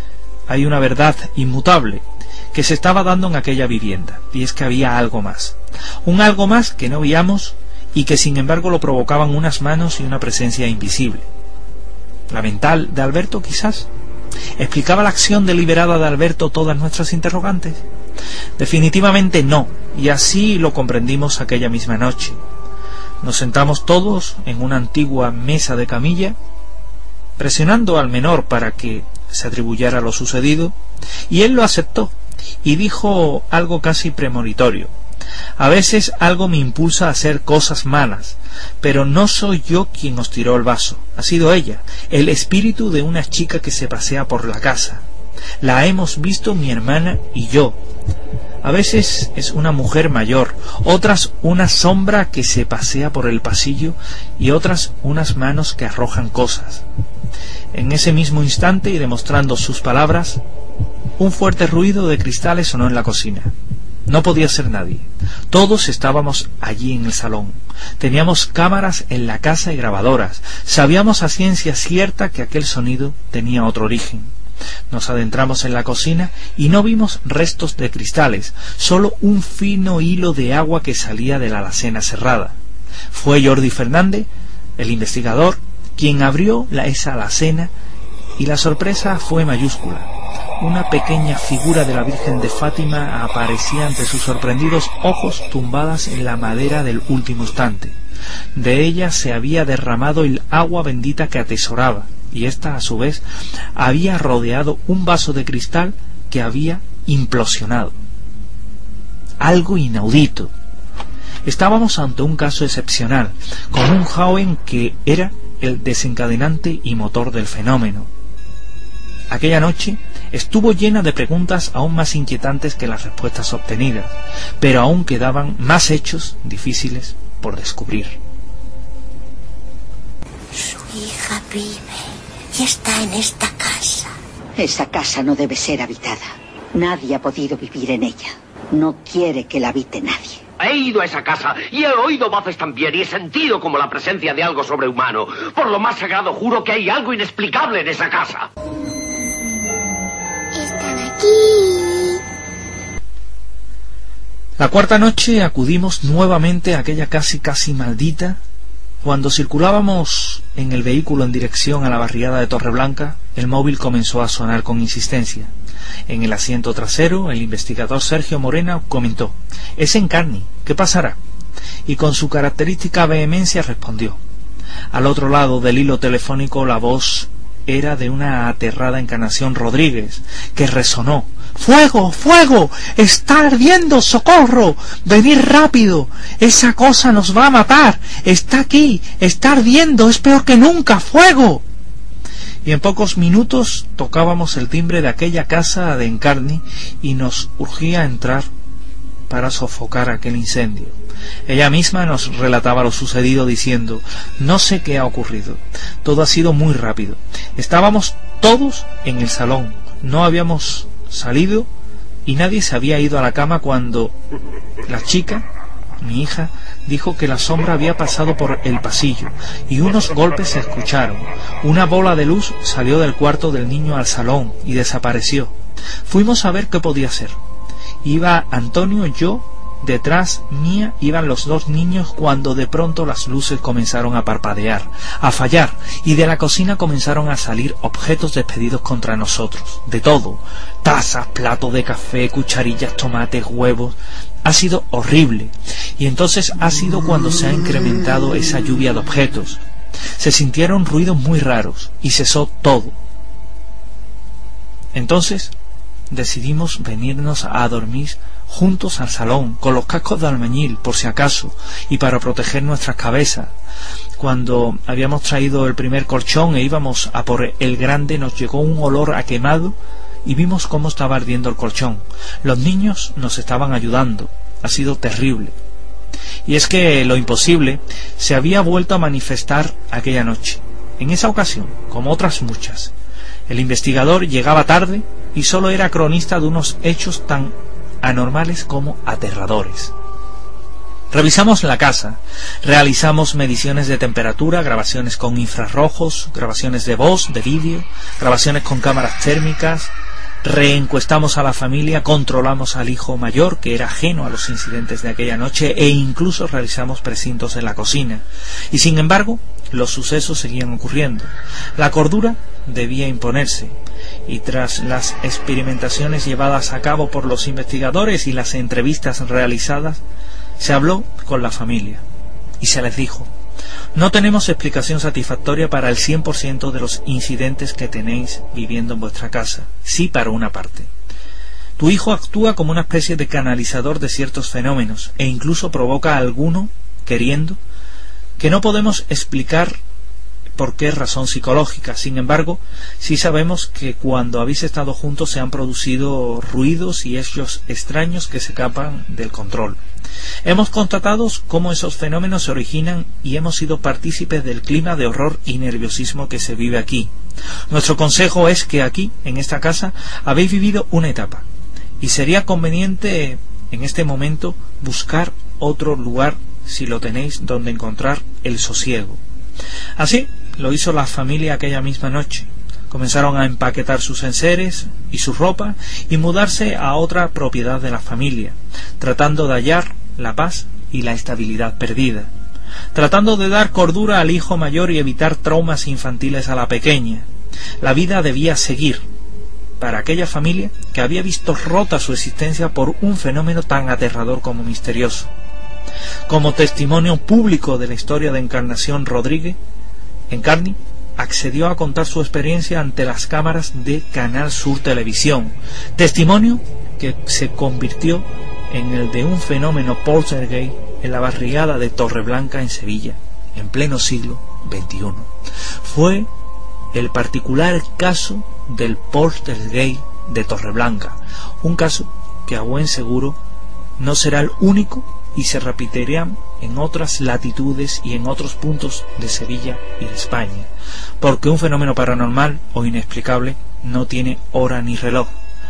hay una verdad inmutable que se estaba dando en aquella vivienda, y es que había algo más, un algo más que no veíamos y que sin embargo lo provocaban unas manos y una presencia invisible. ¿La mental de Alberto, quizás? ¿Explicaba la acción deliberada de Alberto todas nuestras interrogantes? Definitivamente no, y así lo comprendimos aquella misma noche. Nos sentamos todos en una antigua mesa de camilla, presionando al menor para que se atribuyera lo sucedido, y él lo aceptó y dijo algo casi premonitorio. A veces algo me impulsa a hacer cosas malas, pero no soy yo quien os tiró el vaso, ha sido ella, el espíritu de una chica que se pasea por la casa. La hemos visto mi hermana y yo. A veces es una mujer mayor, otras una sombra que se pasea por el pasillo y otras unas manos que arrojan cosas. En ese mismo instante, y demostrando sus palabras, un fuerte ruido de cristales sonó en la cocina. No podía ser nadie. Todos estábamos allí en el salón. Teníamos cámaras en la casa y grabadoras. Sabíamos a ciencia cierta que aquel sonido tenía otro origen. Nos adentramos en la cocina y no vimos restos de cristales, solo un fino hilo de agua que salía de la alacena cerrada. Fue Jordi Fernández, el investigador, quien abrió esa alacena, y la sorpresa fue mayúscula. Una pequeña figura de la Virgen de Fátima aparecía ante sus sorprendidos ojos, tumbadas en la madera del último estante. De ella se había derramado el agua bendita que atesoraba, y ésta a su vez había rodeado un vaso de cristal que había implosionado. Algo inaudito. Estábamos ante un caso excepcional, con un joven que era el desencadenante y motor del fenómeno. Aquella noche estuvo llena de preguntas aún más inquietantes que las respuestas obtenidas, pero aún quedaban más hechos difíciles por descubrir. Su hija vive y está en esta casa. Esa casa no debe ser habitada. Nadie ha podido vivir en ella. No quiere que la habite nadie. He ido a esa casa y he oído voces también y he sentido como la presencia de algo sobrehumano. Por lo más sagrado juro que hay algo inexplicable en esa casa. Están aquí. La cuarta noche acudimos nuevamente a aquella casi maldita. Cuando circulábamos en el vehículo en dirección a la barriada de Torreblanca, el móvil comenzó a sonar con insistencia. En el asiento trasero, el investigador Sergio Morena comentó: «Es Encarni, ¿qué pasará?». Y con su característica vehemencia respondió. Al otro lado del hilo telefónico la voz era de una aterrada Encarnación Rodríguez, que resonó: «¡Fuego! ¡Fuego! ¡Está ardiendo! ¡Socorro! ¡Venid rápido! ¡Esa cosa nos va a matar! ¡Está aquí! ¡Está ardiendo! ¡Es peor que nunca! ¡Fuego!». Y en pocos minutos tocábamos el timbre de aquella casa de Encarni y nos urgía entrar para sofocar aquel incendio. Ella misma nos relataba lo sucedido diciendo: «No sé qué ha ocurrido. Todo ha sido muy rápido. Estábamos todos en el salón. No habíamos salido y nadie se había ido a la cama cuando la chica, mi hija, dijo que la sombra había pasado por el pasillo y unos golpes se escucharon. Una bola de luz salió del cuarto del niño al salón y desapareció. Fuimos a ver qué podía ser. Iba Antonio, yo, detrás mía iban los dos niños, cuando de pronto las luces comenzaron a parpadear, a fallar, y de la cocina comenzaron a salir objetos despedidos contra nosotros, de todo: tazas, platos de café, cucharillas, tomates, huevos. Ha sido horrible, y entonces ha sido cuando se ha incrementado esa lluvia de objetos. Se sintieron ruidos muy raros y cesó todo. Entonces decidimos venirnos a dormir juntos al salón, con los cascos de albañil por si acaso, y para proteger nuestras cabezas. Cuando habíamos traído el primer colchón e íbamos a por el grande, nos llegó un olor a quemado y vimos cómo estaba ardiendo el colchón. Los niños nos estaban ayudando. Ha sido terrible. Y es que lo imposible se había vuelto a manifestar aquella noche. En esa ocasión, como otras muchas, el investigador llegaba tarde y solo era cronista de unos hechos tan anormales como aterradores. Revisamos la casa, realizamos mediciones de temperatura, grabaciones con infrarrojos, grabaciones de voz, de vídeo, grabaciones con cámaras térmicas, reencuestamos a la familia, controlamos al hijo mayor, que era ajeno a los incidentes de aquella noche, e incluso realizamos precintos en la cocina. Y sin embargo, los sucesos seguían ocurriendo. La cordura debía imponerse, y tras las experimentaciones llevadas a cabo por los investigadores y las entrevistas realizadas, se habló con la familia y se les dijo: «No tenemos explicación satisfactoria para el 100% de los incidentes que tenéis viviendo en vuestra casa. Sí, para una parte. Tu hijo actúa como una especie de canalizador de ciertos fenómenos e incluso provoca a alguno, queriendo, que no podemos explicar, por qué razón psicológica. Sin embargo, sí sabemos que cuando habéis estado juntos se han producido ruidos y hechos extraños que se escapan del control. Hemos constatado cómo esos fenómenos se originan y hemos sido partícipes del clima de horror y nerviosismo que se vive aquí. Nuestro consejo es que aquí, en esta casa, habéis vivido una etapa y sería conveniente en este momento buscar otro lugar, si lo tenéis, donde encontrar el sosiego. Así lo hizo la familia aquella misma noche. Comenzaron a empaquetar sus enseres y su ropa y mudarse a otra propiedad de la familia, tratando de hallar la paz y la estabilidad perdida, tratando de dar cordura al hijo mayor y evitar traumas infantiles a la pequeña. La vida debía seguir para aquella familia que había visto rota su existencia por un fenómeno tan aterrador como misterioso. Como testimonio público de la historia de Encarnación Rodríguez, Encarni accedió a contar su experiencia ante las cámaras de Canal Sur Televisión, testimonio que se convirtió en el de un fenómeno poltergeist en la barriada de Torreblanca en Sevilla, en pleno siglo XXI. Fue el particular caso del poltergeist de Torreblanca, un caso que a buen seguro no será el único y se repetirán en otras latitudes y en otros puntos de Sevilla y de España, porque un fenómeno paranormal o inexplicable no tiene hora ni reloj,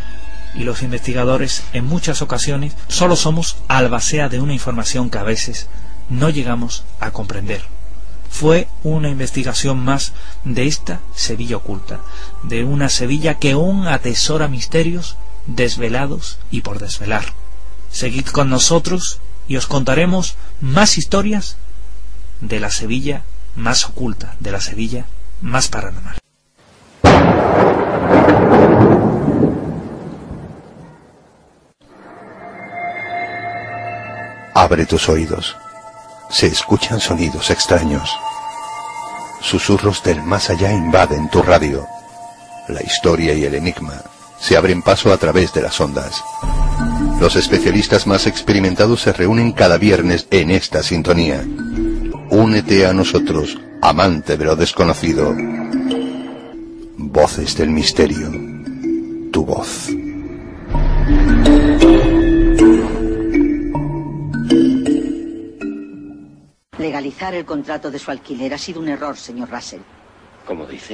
y los investigadores en muchas ocasiones solo somos albacea de una información que a veces no llegamos a comprender. Fue una investigación más de esta Sevilla oculta, de una Sevilla que aún atesora misterios desvelados y por desvelar. Seguid con nosotros y os contaremos más historias de la Sevilla más oculta, de la Sevilla más paranormal. Abre tus oídos. Se escuchan sonidos extraños. Susurros del más allá invaden tu radio. La historia y el enigma se abren paso a través de las ondas. Los especialistas más experimentados se reúnen cada viernes en esta sintonía. Únete a nosotros, amante de lo desconocido. Voces del misterio. Tu voz. Legalizar el contrato de su alquiler ha sido un error, señor Russell. ¿Cómo dice?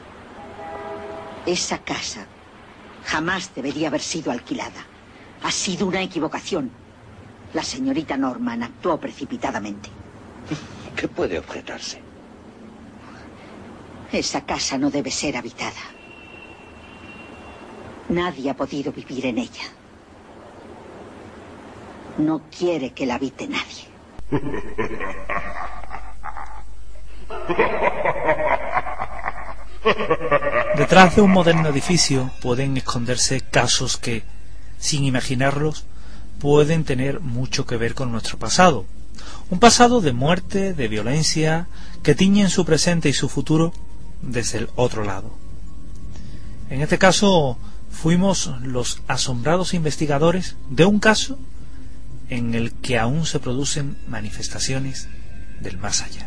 Esa casa jamás debería haber sido alquilada. Ha sido una equivocación. La señorita Norman actuó precipitadamente. ¿Qué puede objetarse? Esa casa no debe ser habitada. Nadie ha podido vivir en ella. No quiere que la habite nadie. Detrás de un moderno edificio pueden esconderse casos que, sin imaginarlos, pueden tener mucho que ver con nuestro pasado. Un pasado de muerte, de violencia, que tiñen su presente y su futuro desde el otro lado. En este caso, fuimos los asombrados investigadores de un caso en el que aún se producen manifestaciones del más allá.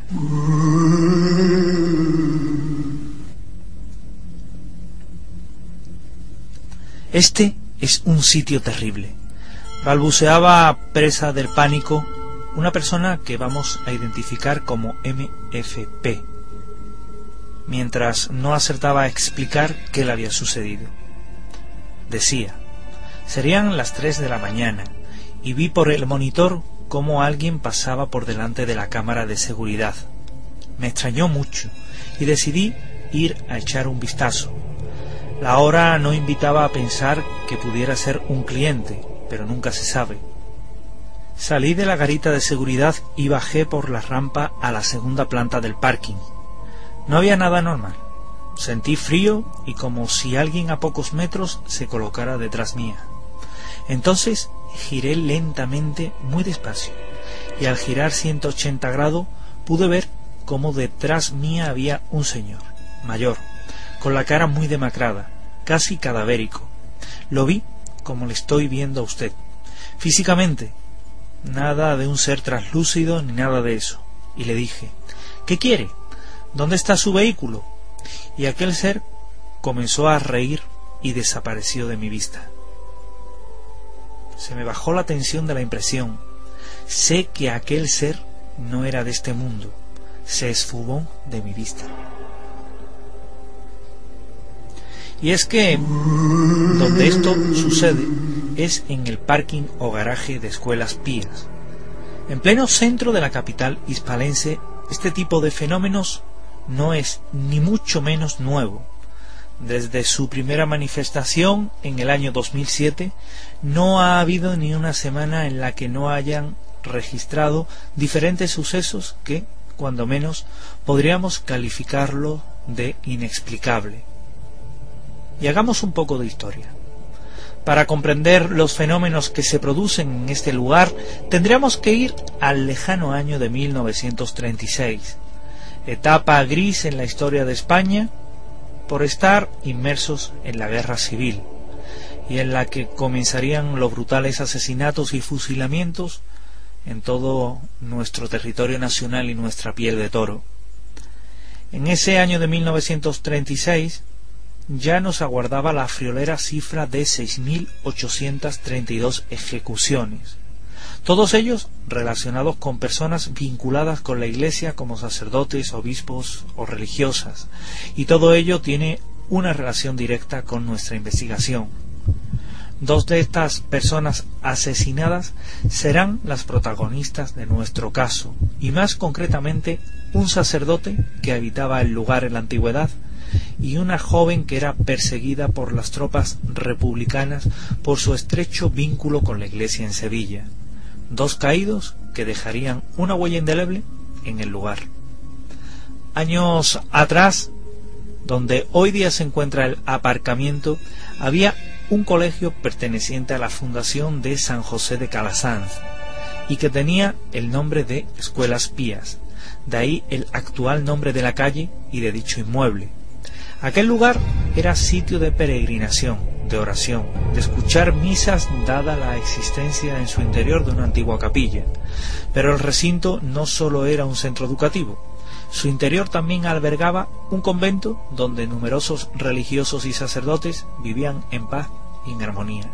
Este es un sitio terrible. Balbuceaba, presa del pánico, una persona que vamos a identificar como MFP, mientras no acertaba a explicar qué le había sucedido. Decía: serían las 3 de la mañana y vi por el monitor cómo alguien pasaba por delante de la cámara de seguridad. Me extrañó mucho y decidí ir a echar un vistazo. La hora no invitaba a pensar que pudiera ser un cliente, pero nunca se sabe. Salí de la garita de seguridad y bajé por la rampa a la segunda planta del parking. No había nada normal. Sentí frío y como si alguien a pocos metros se colocara detrás mía. Entonces giré lentamente, muy despacio, y al girar 180 grados pude ver cómo detrás mía había un señor, mayor, con la cara muy demacrada, casi cadavérico. Lo vi como le estoy viendo a usted, físicamente, nada de un ser translúcido ni nada de eso, y le dije: ¿qué quiere? ¿Dónde está su vehículo? Y aquel ser comenzó a reír y desapareció de mi vista. Se me bajó la tensión de la impresión. Sé que aquel ser no era de este mundo. Se esfumó de mi vista. Y es que donde esto sucede es en el parking o garaje de Escuelas Pías. En pleno centro de la capital hispalense, este tipo de fenómenos no es ni mucho menos nuevo. Desde su primera manifestación en el año 2007, no ha habido ni una semana en la que no hayan registrado diferentes sucesos que, cuando menos, podríamos calificarlo de inexplicable. Y hagamos un poco de historia. Para comprender los fenómenos que se producen en este lugar, tendríamos que ir al lejano año de 1936, etapa gris en la historia de España, por estar inmersos en la guerra civil, y en la que comenzarían los brutales asesinatos y fusilamientos en todo nuestro territorio nacional y nuestra piel de toro. En ese año de 1936 ya nos aguardaba la friolera cifra de 6.832 ejecuciones, todos ellos relacionados con personas vinculadas con la Iglesia como sacerdotes, obispos o religiosas, y todo ello tiene una relación directa con nuestra investigación. 2 de estas personas asesinadas serán las protagonistas de nuestro caso, y más concretamente un sacerdote que habitaba el lugar en la antigüedad y una joven que era perseguida por las tropas republicanas por su estrecho vínculo con la Iglesia en Sevilla. 2 caídos que dejarían una huella indeleble en el lugar. Años atrás, donde hoy día se encuentra el aparcamiento, había un colegio perteneciente a la fundación de San José de Calasanz y que tenía el nombre de Escuelas Pías, de ahí el actual nombre de la calle y de dicho inmueble. Aquel lugar era sitio de peregrinación, de oración, de escuchar misas dada la existencia en su interior de una antigua capilla. Pero el recinto no solo era un centro educativo, su interior también albergaba un convento donde numerosos religiosos y sacerdotes vivían en paz y en armonía.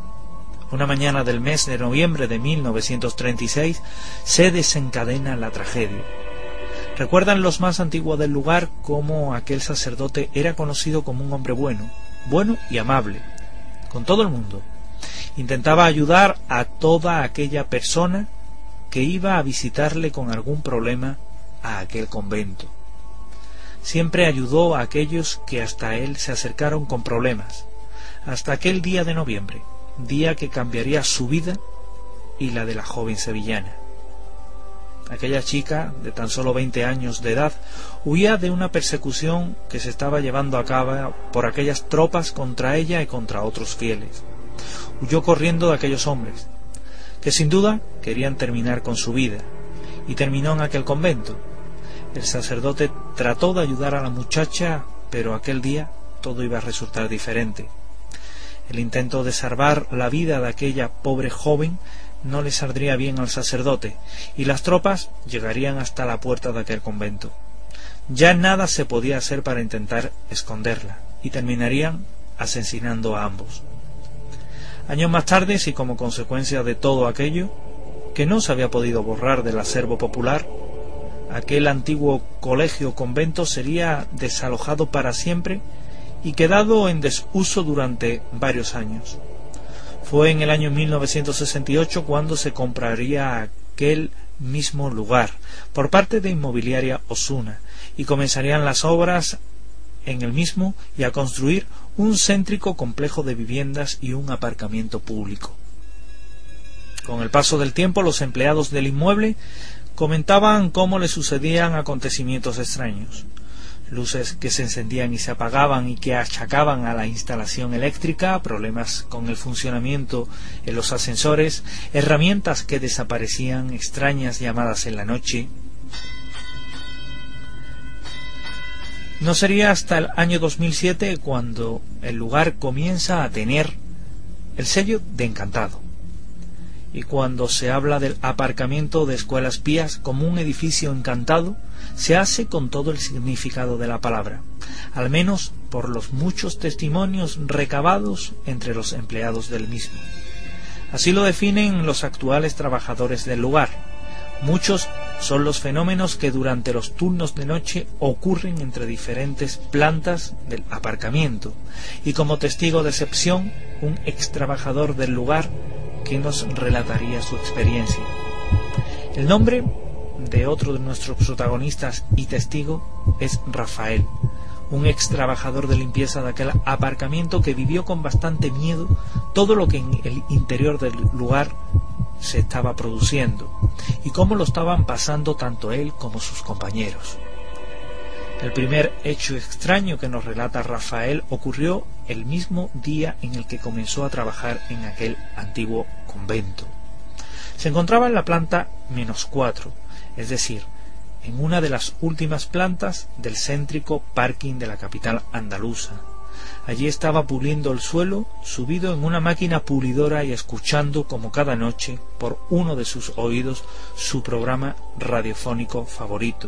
Una mañana del mes de noviembre de 1936 se desencadena la tragedia. Recuerdan los más antiguos del lugar cómo aquel sacerdote era conocido como un hombre bueno y amable, con todo el mundo. Intentaba ayudar a toda aquella persona que iba a visitarle con algún problema a aquel convento. Siempre ayudó a aquellos que hasta él se acercaron con problemas, hasta aquel día de noviembre, día que cambiaría su vida y la de la joven sevillana. Aquella chica, de tan solo 20 años de edad, huía de una persecución que se estaba llevando a cabo por aquellas tropas contra ella y contra otros fieles. Huyó corriendo de aquellos hombres, que sin duda querían terminar con su vida, y terminó en aquel convento. El sacerdote trató de ayudar a la muchacha, pero aquel día todo iba a resultar diferente. El intento de salvar la vida de aquella pobre joven no le saldría bien al sacerdote, y las tropas llegarían hasta la puerta de aquel convento. Ya nada se podía hacer para intentar esconderla, y terminarían asesinando a ambos. Años más tarde, y como consecuencia de todo aquello, que no se había podido borrar del acervo popular, aquel antiguo colegio-convento sería desalojado para siempre y quedado en desuso durante varios años. Fue en el año 1968 cuando se compraría aquel mismo lugar por parte de Inmobiliaria Osuna y comenzarían las obras en el mismo y a construir un céntrico complejo de viviendas y un aparcamiento público. Con el paso del tiempo, los empleados del inmueble comentaban cómo le sucedían acontecimientos extraños. Luces que se encendían y se apagaban y que achacaban a la instalación eléctrica, problemas con el funcionamiento en los ascensores, herramientas que desaparecían, extrañas llamadas en la noche. No sería hasta el año 2007 cuando el lugar comienza a tener el sello de encantado. y cuando se habla del aparcamiento de Escuelas Pías como un edificio encantado, se hace con todo el significado de la palabra, al menos por los muchos testimonios recabados entre los empleados del mismo. Así lo definen los actuales trabajadores del lugar. Muchos son los fenómenos que durante los turnos de noche ocurren entre diferentes plantas del aparcamiento, y como testigo de excepción, un ex trabajador del lugar que nos relataría su experiencia. El nombre de otro de nuestros protagonistas y testigo es Rafael, un ex trabajador de limpieza de aquel aparcamiento que vivió con bastante miedo todo lo que en el interior del lugar se estaba produciendo y cómo lo estaban pasando tanto él como sus compañeros. El primer hecho extraño que nos relata Rafael ocurrió el mismo día en el que comenzó a trabajar en aquel antiguo convento. Se encontraba en la planta -4, es decir, en una de las últimas plantas del céntrico parking de la capital andaluza. Allí estaba puliendo el suelo, subido en una máquina pulidora y escuchando, como cada noche, por uno de sus oídos, su programa radiofónico favorito.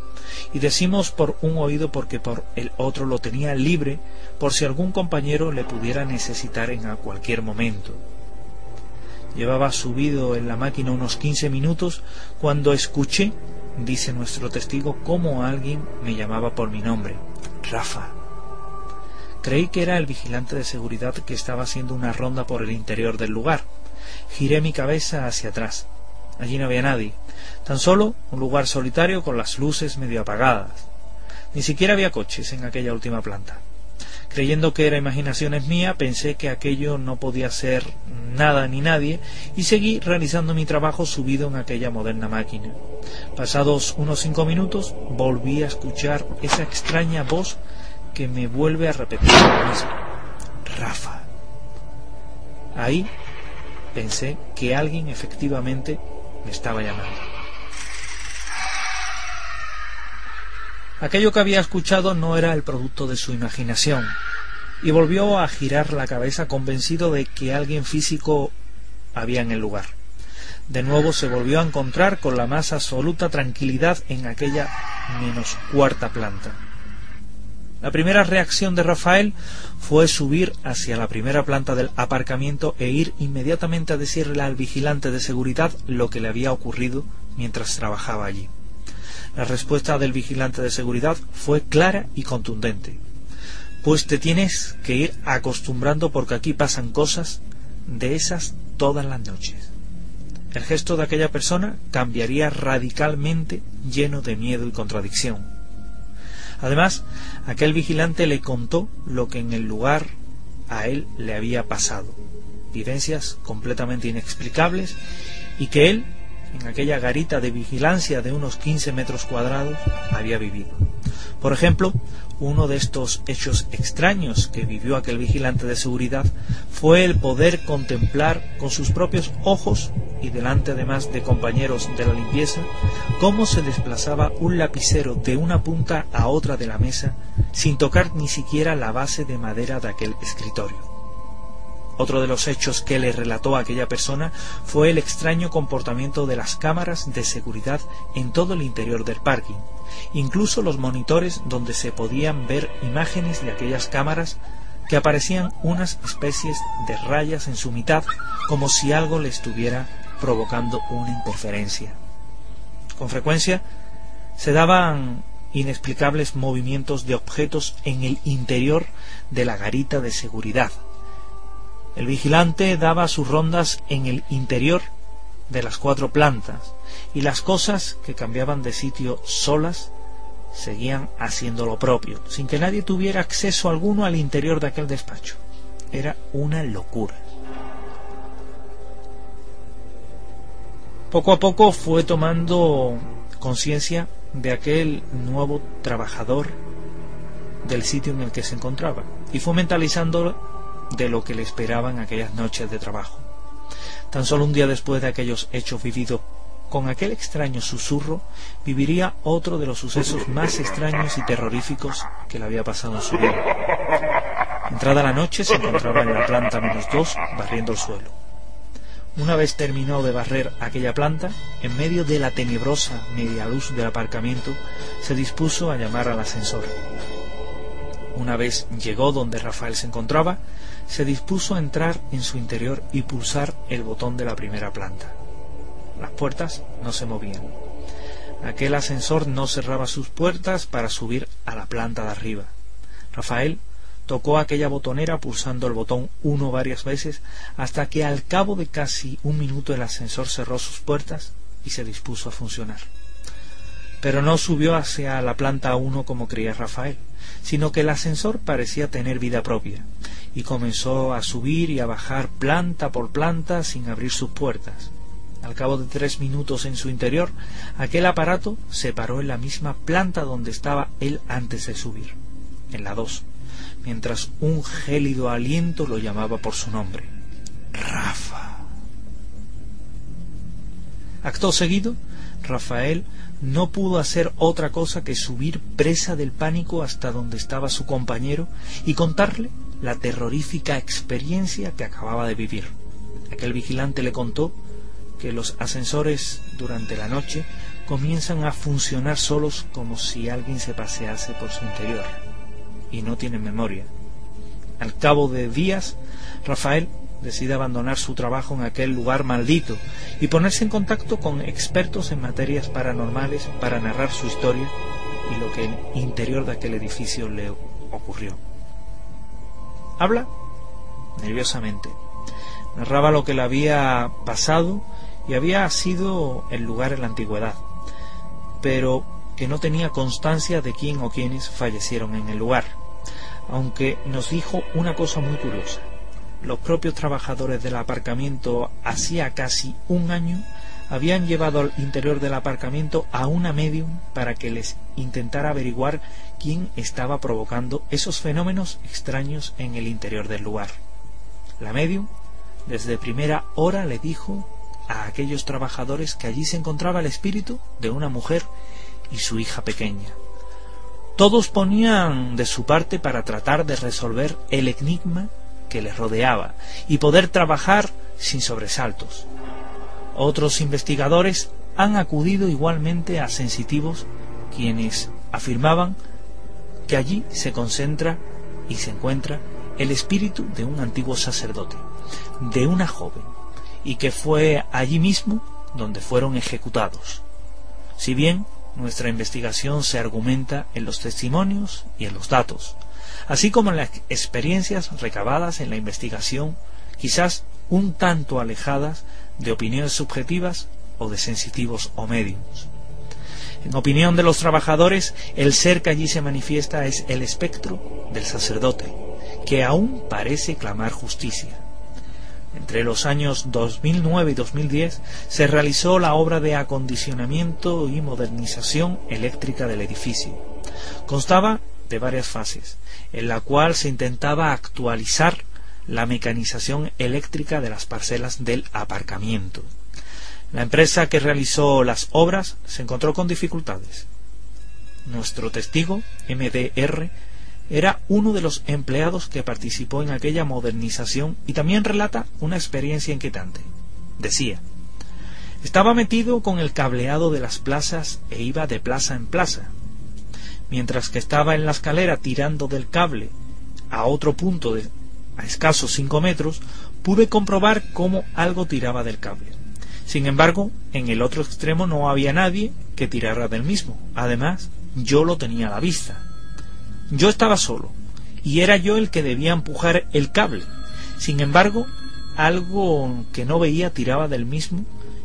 Y decimos por un oído porque por el otro lo tenía libre, por si algún compañero le pudiera necesitar en cualquier momento. Llevaba subido en la máquina unos 15 minutos cuando escuché, dice nuestro testigo, cómo alguien me llamaba por mi nombre: Rafa. Creí que era el vigilante de seguridad que estaba haciendo una ronda por el interior del lugar. Giré mi cabeza hacia atrás. Allí no había nadie, tan solo un lugar solitario con las luces medio apagadas. Ni siquiera había coches en aquella última planta. Creyendo que era imaginaciones mías, pensé que aquello no podía ser nada ni nadie y seguí realizando mi trabajo subido en aquella moderna máquina. Pasados unos 5 minutos, volví a escuchar esa extraña voz que me vuelve a repetir lo mismo: Rafa. Ahí pensé que alguien efectivamente me estaba llamando. Aquello que había escuchado no era el producto de su imaginación, y volvió a girar la cabeza convencido de que alguien físico había en el lugar. De nuevo se volvió a encontrar con la más absoluta tranquilidad en aquella -4ª planta. La primera reacción de Rafael fue subir hacia la primera planta del aparcamiento e ir inmediatamente a decirle al vigilante de seguridad lo que le había ocurrido mientras trabajaba allí. La respuesta del vigilante de seguridad fue clara y contundente: pues te tienes que ir acostumbrando porque aquí pasan cosas de esas todas las noches. El gesto de aquella persona cambiaría radicalmente, lleno de miedo y contradicción. Además, aquel vigilante le contó lo que en el lugar a él le había pasado, vivencias completamente inexplicables, y que él, en aquella garita de vigilancia de unos 15 metros cuadrados, había vivido. Por ejemplo, uno de estos hechos extraños que vivió aquel vigilante de seguridad fue el poder contemplar con sus propios ojos, y delante además de compañeros de la limpieza, cómo se desplazaba un lapicero de una punta a otra de la mesa sin tocar ni siquiera la base de madera de aquel escritorio. Otro de los hechos que le relató a aquella persona fue el extraño comportamiento de las cámaras de seguridad en todo el interior del parking. Incluso los monitores donde se podían ver imágenes de aquellas cámaras, que aparecían unas especies de rayas en su mitad, como si algo le estuviera provocando una interferencia. Con frecuencia se daban inexplicables movimientos de objetos en el interior de la garita de seguridad. El vigilante daba sus rondas en el interior de las 4 plantas, y las cosas que cambiaban de sitio solas seguían haciendo lo propio, sin que nadie tuviera acceso alguno al interior de aquel despacho. Era una locura. Poco a poco fue tomando conciencia de aquel nuevo trabajador del sitio en el que se encontraba, y fue mentalizando de lo que le esperaban aquellas noches de trabajo. Tan solo un día después de aquellos hechos vividos con aquel extraño susurro, viviría otro de los sucesos más extraños y terroríficos que le había pasado en su vida. Entrada la noche, se encontraba en la planta -2 barriendo el suelo. Una vez terminó de barrer aquella planta, en medio de la tenebrosa media luz del aparcamiento, se dispuso a llamar al ascensor. Una vez llegó donde Rafael se encontraba, se dispuso a entrar en su interior y pulsar el botón de la primera planta. Las puertas no se movían. Aquel ascensor no cerraba sus puertas para subir a la planta de arriba. Rafael tocó aquella botonera pulsando el botón 1 varias veces hasta que al cabo de casi un minuto el ascensor cerró sus puertas y se dispuso a funcionar. Pero no subió hacia la planta 1 como creía Rafael, sino que el ascensor parecía tener vida propia y comenzó a subir y a bajar planta por planta sin abrir sus puertas. Al cabo de 3 minutos en su interior, aquel aparato se paró en la misma planta donde estaba él antes de subir, en la 2, mientras un gélido aliento lo llamaba por su nombre: Rafa. Acto seguido, Rafael no pudo hacer otra cosa que subir presa del pánico hasta donde estaba su compañero y contarle la terrorífica experiencia que acababa de vivir. Aquel vigilante le contó que los ascensores durante la noche comienzan a funcionar solos como si alguien se pasease por su interior, y no tienen memoria. Al cabo de días, Rafael decide abandonar su trabajo en aquel lugar maldito y ponerse en contacto con expertos en materias paranormales para narrar su historia y lo que en el interior de aquel edificio le ocurrió. Habla nerviosamente. Narraba lo que le había pasado y había sido el lugar en la antigüedad, pero que no tenía constancia de quién o quiénes fallecieron en el lugar, aunque nos dijo una cosa muy curiosa. Los propios trabajadores del aparcamiento hacía casi un año habían llevado al interior del aparcamiento a una médium para que les intentara averiguar quién estaba provocando esos fenómenos extraños en el interior del lugar. La médium desde primera hora le dijo a aquellos trabajadores que allí se encontraba el espíritu de una mujer y su hija pequeña. Todos ponían de su parte para tratar de resolver el enigma que les rodeaba y poder trabajar sin sobresaltos. Otros investigadores han acudido igualmente a sensitivos, quienes afirmaban que allí se concentra y se encuentra el espíritu de un antiguo sacerdote, de una joven, y que fue allí mismo donde fueron ejecutados. Si bien nuestra investigación se argumenta en los testimonios y en los datos, así como en las experiencias recabadas en la investigación, quizás un tanto alejadas de opiniones subjetivas o de sensitivos o médiums. En opinión de los trabajadores, el ser que allí se manifiesta es el espectro del sacerdote, que aún parece clamar justicia. Entre los años 2009 y 2010 se realizó la obra de acondicionamiento y modernización eléctrica del edificio. Constaba de varias fases, en la cual se intentaba actualizar la mecanización eléctrica de las parcelas del aparcamiento. La empresa que realizó las obras se encontró con dificultades. Nuestro testigo, MDR, era uno de los empleados que participó en aquella modernización y también relata una experiencia inquietante. Decía: estaba metido con el cableado de las plazas e iba de plaza en plaza. Mientras que estaba en la escalera tirando del cable a otro punto a escasos 5 metros, pude comprobar cómo algo tiraba del cable. Sin embargo, en el otro extremo no había nadie que tirara del mismo. Además, yo lo tenía a la vista. Yo estaba solo, y era yo el que debía empujar el cable. Sin embargo, algo que no veía tiraba del mismo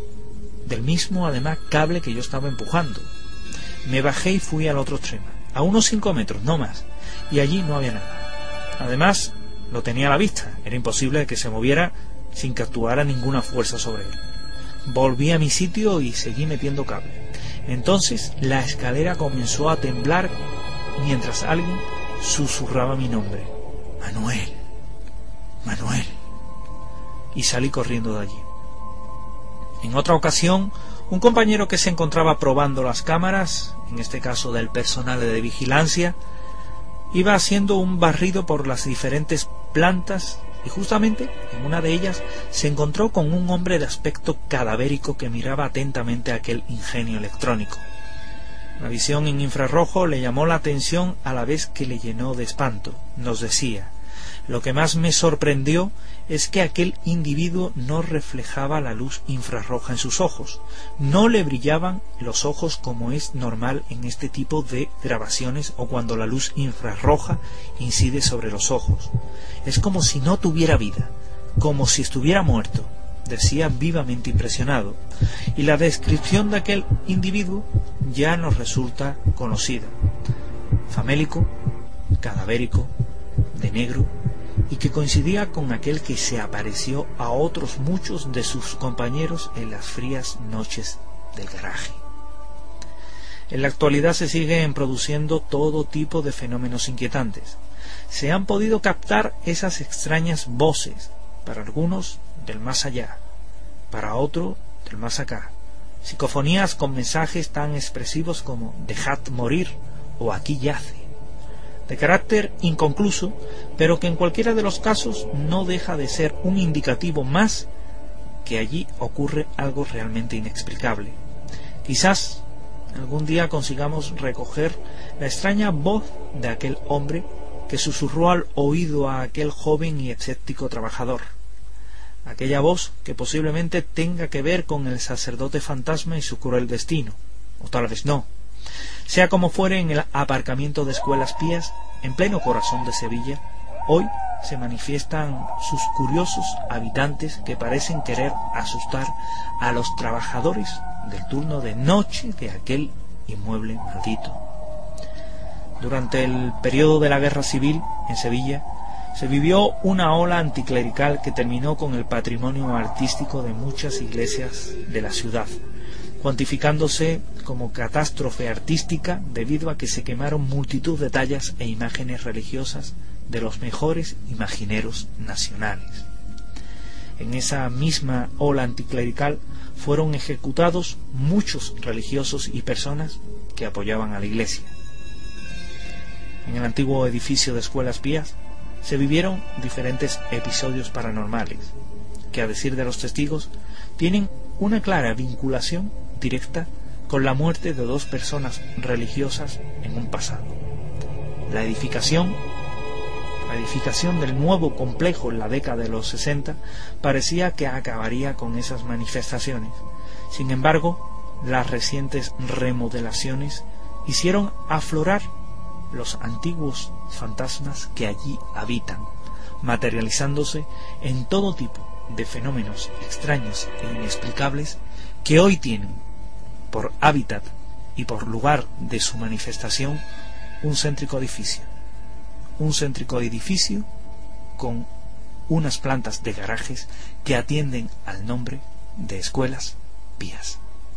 además cable que yo estaba empujando. Me bajé y fui al otro extremo, a unos 5 metros, no más, y allí no había nada. Además, lo tenía a la vista, era imposible que se moviera sin que actuara ninguna fuerza sobre él. Volví a mi sitio y seguí metiendo cable. Entonces la escalera comenzó a temblar mientras alguien susurraba mi nombre: Manuel, Manuel. Y salí corriendo de allí. En otra ocasión, un compañero que se encontraba probando las cámaras, en este caso del personal de vigilancia, iba haciendo un barrido por las diferentes plantas y justamente en una de ellas se encontró con un hombre de aspecto cadavérico que miraba atentamente aquel ingenio electrónico. La visión en infrarrojo le llamó la atención a la vez que le llenó de espanto. Nos decía: lo que más me sorprendió es que aquel individuo no reflejaba la luz infrarroja en sus ojos, no le brillaban los ojos como es normal en este tipo de grabaciones o cuando la luz infrarroja incide sobre los ojos. Es como si no tuviera vida, como si estuviera muerto, decía vivamente impresionado, y la descripción de aquel individuo ya nos resulta conocida: famélico, cadavérico, de negro, y que coincidía con aquel que se apareció a otros muchos de sus compañeros en las frías noches del garaje. En la actualidad se siguen produciendo todo tipo de fenómenos inquietantes. Se han podido captar esas extrañas voces, para algunos del más allá, para otro del más acá, psicofonías con mensajes tan expresivos como «dejad morir» o «aquí yace», de carácter inconcluso, pero que en cualquiera de los casos no deja de ser un indicativo más que allí ocurre algo realmente inexplicable. Quizás algún día consigamos recoger la extraña voz de aquel hombre que susurró al oído a aquel joven y escéptico trabajador. Aquella voz que posiblemente tenga que ver con el sacerdote fantasma y su cruel destino, o tal vez no. Sea como fuere, en el aparcamiento de Escuelas Pías, en pleno corazón de Sevilla, hoy se manifiestan sus curiosos habitantes que parecen querer asustar a los trabajadores del turno de noche de aquel inmueble maldito. Durante el periodo de la Guerra Civil en Sevilla se vivió una ola anticlerical que terminó con el patrimonio artístico de muchas iglesias de la ciudad, cuantificándose como catástrofe artística debido a que se quemaron multitud de tallas e imágenes religiosas de los mejores imagineros nacionales. En esa misma ola anticlerical fueron ejecutados muchos religiosos y personas que apoyaban a la Iglesia. En el antiguo edificio de Escuelas Pías se vivieron diferentes episodios paranormales, que a decir de los testigos tienen una clara vinculación directa con la muerte de dos personas religiosas en un pasado. La edificación del nuevo complejo en la década de los 60 parecía que acabaría con esas manifestaciones. Sin embargo, las recientes remodelaciones hicieron aflorar los antiguos fantasmas que allí habitan, materializándose en todo tipo de fenómenos extraños e inexplicables que hoy tienen por hábitat y por lugar de su manifestación un céntrico edificio con unas plantas de garajes que atienden al nombre de Escuelas Pías.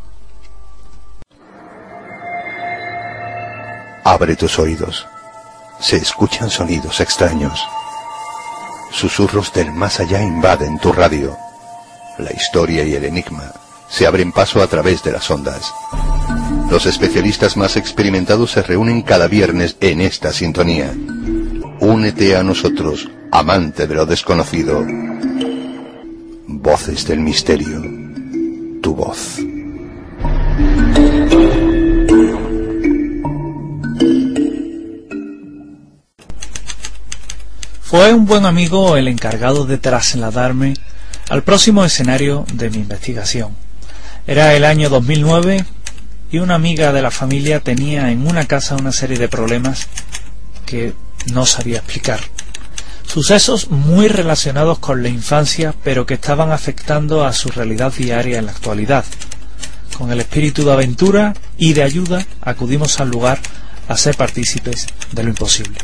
Abre tus oídos. Se escuchan sonidos extraños. Susurros del más allá invaden tu radio. La historia y el enigma se abren paso a través de las ondas. Los especialistas más experimentados se reúnen cada viernes en esta sintonía. Únete a nosotros, amante de lo desconocido. Voces del misterio. Tu voz. Fue un buen amigo el encargado de trasladarme al próximo escenario de mi investigación. Era el año 2009 y una amiga de la familia tenía en una casa una serie de problemas que no sabía explicar. Sucesos muy relacionados con la infancia, pero que estaban afectando a su realidad diaria en la actualidad. Con el espíritu de aventura y de ayuda acudimos al lugar a ser partícipes de lo imposible.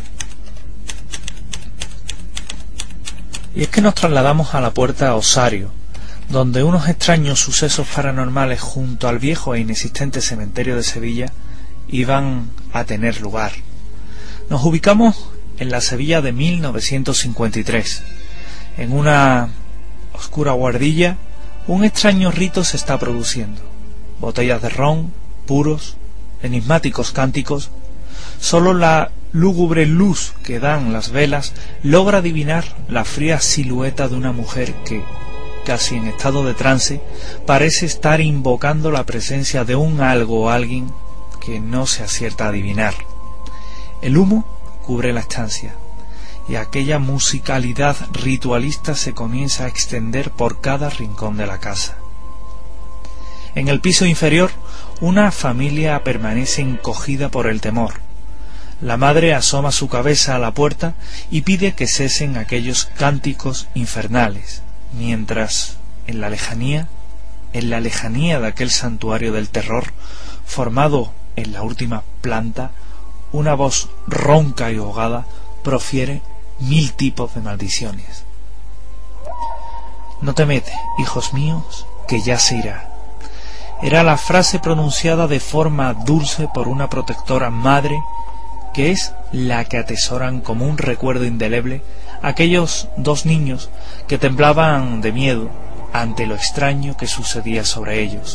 Y es que nos trasladamos a la puerta Osario, donde unos extraños sucesos paranormales junto al viejo e inexistente cementerio de Sevilla iban a tener lugar. Nos ubicamos en la Sevilla de 1953. En una oscura guardilla, un extraño rito se está produciendo. Botellas de ron, puros, enigmáticos cánticos, Solo la lúgubre luz que dan las velas logra adivinar la fría silueta de una mujer que, casi en estado de trance, parece estar invocando la presencia de un algo o alguien que no se acierta a adivinar. El humo cubre la estancia y aquella musicalidad ritualista se comienza a extender por cada rincón de la casa. En el piso inferior, una familia permanece encogida por el temor. La madre asoma su cabeza a la puerta y pide que cesen aquellos cánticos infernales, mientras, en la lejanía de aquel santuario del terror, formado en la última planta, una voz ronca y ahogada profiere 1000 tipos de maldiciones. No temed, hijos míos, que ya se irá. Era la frase pronunciada de forma dulce por una protectora madre, que es la que atesoran como un recuerdo indeleble aquellos 2 niños que temblaban de miedo ante lo extraño que sucedía sobre ellos.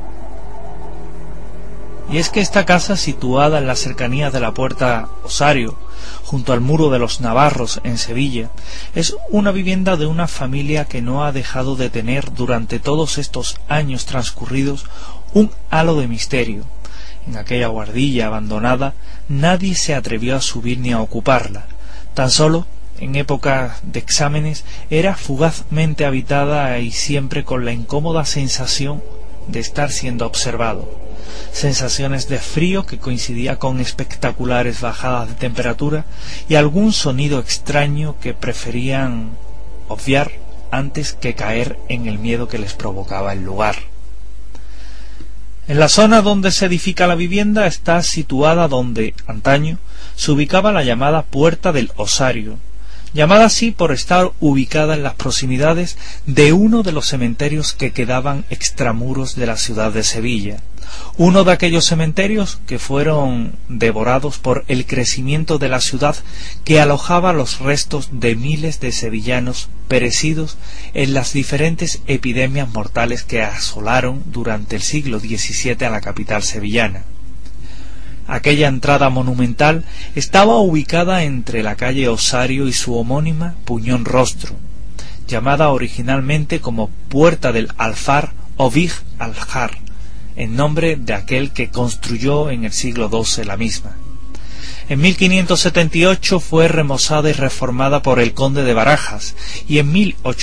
Y es que esta casa, situada en las cercanías de la Puerta Osario, junto al Muro de los Navarros en Sevilla, es una vivienda de una familia que no ha dejado de tener durante todos estos años transcurridos un halo de misterio. En aquella guardilla abandonada nadie se atrevió a subir ni a ocuparla. Tan solo, en época de exámenes, era fugazmente habitada y siempre con la incómoda sensación de estar siendo observado. Sensaciones de frío que coincidía con espectaculares bajadas de temperatura y algún sonido extraño que preferían obviar antes que caer en el miedo que les provocaba el lugar. En la zona donde se edifica la vivienda está situada donde, antaño, se ubicaba la llamada Puerta del Osario, llamada así por estar ubicada en las proximidades de uno de los cementerios que quedaban extramuros de la ciudad de Sevilla, uno de aquellos cementerios que fueron devorados por el crecimiento de la ciudad, que alojaba los restos de miles de sevillanos perecidos en las diferentes epidemias mortales que asolaron durante el siglo XVII a la capital sevillana. Aquella entrada monumental estaba ubicada entre la calle Osario y su homónima Puñón Rostro, llamada originalmente como Puerta del Alfar o Vij Aljar, en nombre de aquel que construyó en el siglo XII la misma. En 1578 fue remozada y reformada por el conde de Barajas y en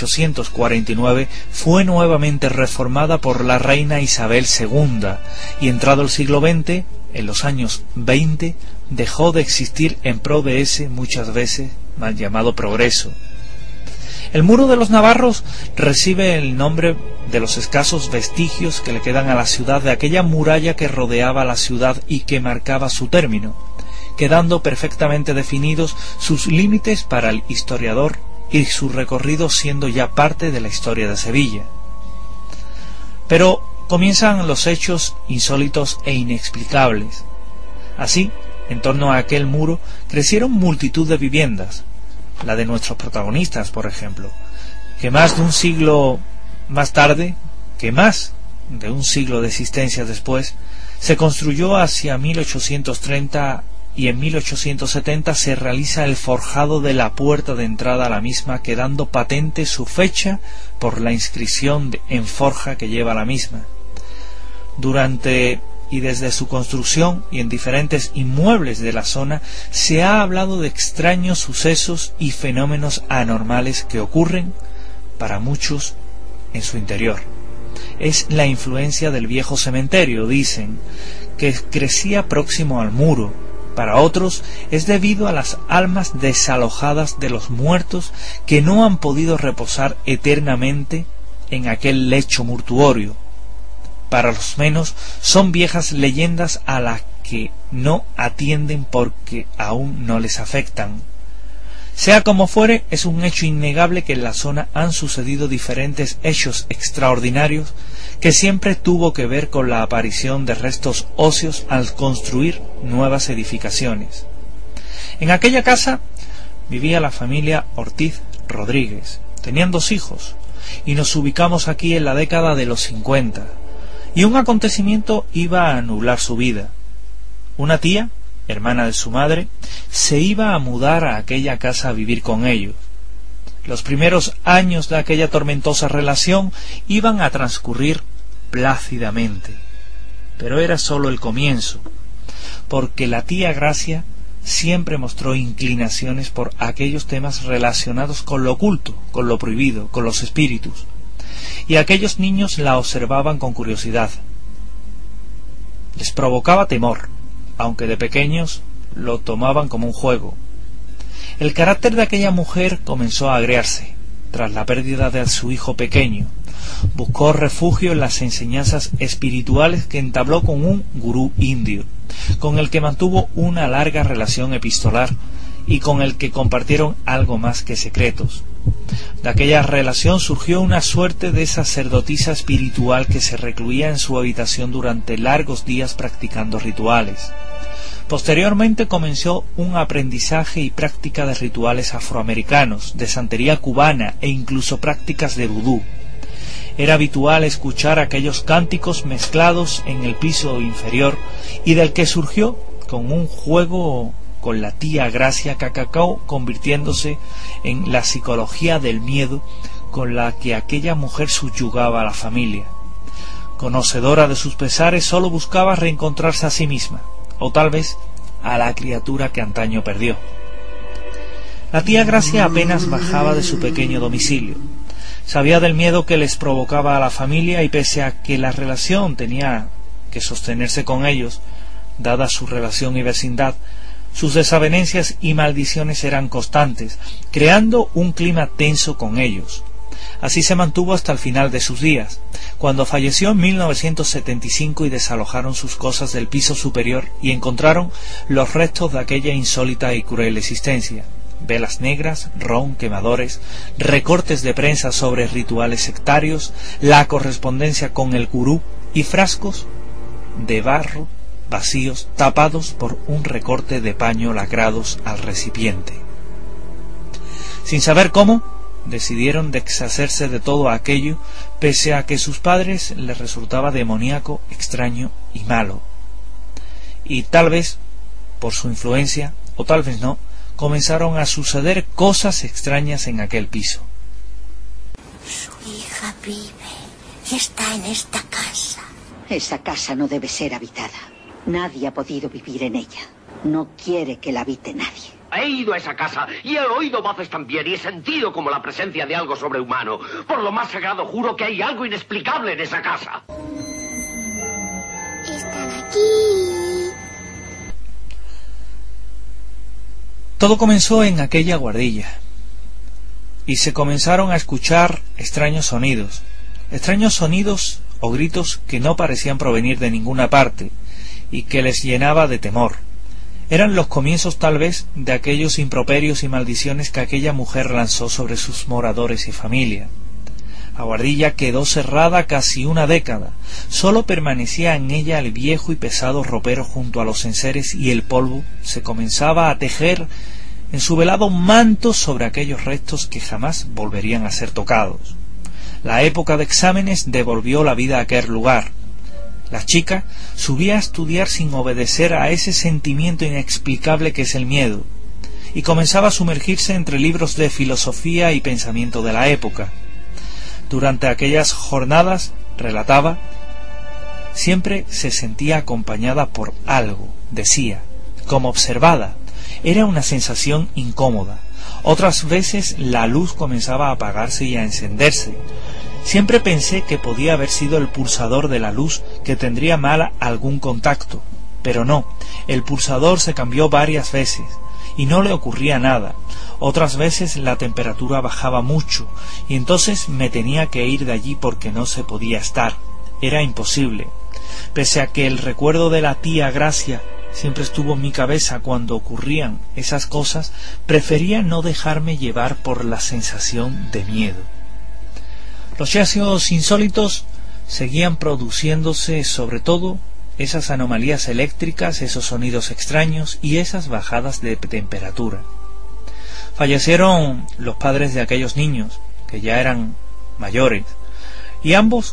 1849 fue nuevamente reformada por la reina Isabel II y entrado el siglo XX, en los años 20, dejó de existir en pro de ese muchas veces mal llamado progreso. El Muro de los Navarros recibe el nombre de los escasos vestigios que le quedan a la ciudad de aquella muralla que rodeaba la ciudad y que marcaba su término, quedando perfectamente definidos sus límites para el historiador y su recorrido siendo ya parte de la historia de Sevilla. Pero comienzan los hechos insólitos e inexplicables. Así, en torno a aquel muro crecieron multitud de viviendas, la de nuestros protagonistas, por ejemplo, que más de un siglo más tarde, que más de un siglo de existencia después, se construyó hacia 1830 y en 1870 se realiza el forjado de la puerta de entrada a la misma, quedando patente su fecha por la inscripción en forja que lleva la misma. Durante y desde su construcción y en diferentes inmuebles de la zona se ha hablado de extraños sucesos y fenómenos anormales que ocurren, para muchos, en su interior. Es la influencia del viejo cementerio, dicen, que crecía próximo al muro. Para otros es debido a las almas desalojadas de los muertos que no han podido reposar eternamente en aquel lecho mortuorio. Para los menos son viejas leyendas a las que no atienden porque aún no les afectan. Sea como fuere, es un hecho innegable que en la zona han sucedido diferentes hechos extraordinarios que siempre tuvo que ver con la aparición de restos óseos al construir nuevas edificaciones. En aquella casa vivía la familia Ortiz Rodríguez. Tenían 2 hijos y nos ubicamos aquí en la década de los 50. Y un acontecimiento iba a anular su vida. Una tía, hermana de su madre, se iba a mudar a aquella casa a vivir con ellos. Los primeros años de aquella tormentosa relación iban a transcurrir plácidamente, pero era solo el comienzo, porque la tía Gracia siempre mostró inclinaciones por aquellos temas relacionados con lo oculto, con lo prohibido, con los espíritus, y aquellos niños la observaban con curiosidad. Les provocaba temor, aunque de pequeños lo tomaban como un juego. El carácter de aquella mujer comenzó a agriarse. Tras la pérdida de su hijo pequeño, buscó refugio en las enseñanzas espirituales que entabló con un gurú indio, con el que mantuvo una larga relación epistolar y con el que compartieron algo más que secretos. De aquella relación surgió una suerte de sacerdotisa espiritual que se recluía en su habitación durante largos días practicando rituales. Posteriormente comenzó un aprendizaje y práctica de rituales afroamericanos, de santería cubana e incluso prácticas de vudú. Era habitual escuchar aquellos cánticos mezclados en el piso inferior y del que surgió con un juego con la tía Gracia que acabó convirtiéndose en la psicología del miedo con la que aquella mujer subyugaba a la familia. Conocedora de sus pesares, sólo buscaba reencontrarse a sí misma, o tal vez a la criatura que antaño perdió. La tía Gracia apenas bajaba de su pequeño domicilio. Sabía del miedo que les provocaba a la familia y pese a que la relación tenía que sostenerse con ellos, dada su relación y vecindad, sus desavenencias y maldiciones eran constantes, creando un clima tenso con ellos. Así se mantuvo hasta el final de sus días, cuando falleció en 1975 y desalojaron sus cosas del piso superior y encontraron los restos de aquella insólita y cruel existencia: velas negras, ron, quemadores, recortes de prensa sobre rituales sectarios, la correspondencia con el gurú y frascos de barro vacíos tapados por un recorte de paño lacrados al recipiente. Sin saber cómo, decidieron deshacerse de todo aquello, pese a que sus padres les resultaba demoníaco, extraño y malo. Y tal vez, por su influencia, o tal vez no, comenzaron a suceder cosas extrañas en aquel piso. Su hija vive y está en esta casa. Esa casa no debe ser habitada. Nadie ha podido vivir en ella. No quiere que la habite nadie. He ido a esa casa y he oído voces también y he sentido como la presencia de algo sobrehumano. Por lo más sagrado juro que hay algo inexplicable en esa casa. Están aquí. Todo comenzó en aquella guardilla y se comenzaron a escuchar extraños sonidos o gritos que no parecían provenir de ninguna parte y que les llenaba de temor. Eran los comienzos tal vez de aquellos improperios y maldiciones que aquella mujer lanzó sobre sus moradores y familia. La guardilla quedó cerrada casi una década. Sólo permanecía en ella el viejo y pesado ropero junto a los enseres y el polvo se comenzaba a tejer en su velado manto sobre aquellos restos que jamás volverían a ser tocados. La época de exámenes devolvió la vida a aquel lugar. La chica subía a estudiar sin obedecer a ese sentimiento inexplicable que es el miedo, y comenzaba a sumergirse entre libros de filosofía y pensamiento de la época. Durante aquellas jornadas, relataba, siempre se sentía acompañada por algo, decía, como observada. Era una sensación incómoda. Otras veces la luz comenzaba a apagarse y a encenderse. Siempre pensé que podía haber sido el pulsador de la luz que tendría mal algún contacto, pero no, el pulsador se cambió varias veces y no le ocurría nada. Otras veces la temperatura bajaba mucho y entonces me tenía que ir de allí porque no se podía estar. Era imposible. Pese a que el recuerdo de la tía Gracia siempre estuvo en mi cabeza cuando ocurrían esas cosas, prefería no dejarme llevar por la sensación de miedo. Los hallazgos insólitos seguían produciéndose, sobre todo esas anomalías eléctricas, esos sonidos extraños y esas bajadas de temperatura. Fallecieron los padres de aquellos niños, que ya eran mayores, y ambos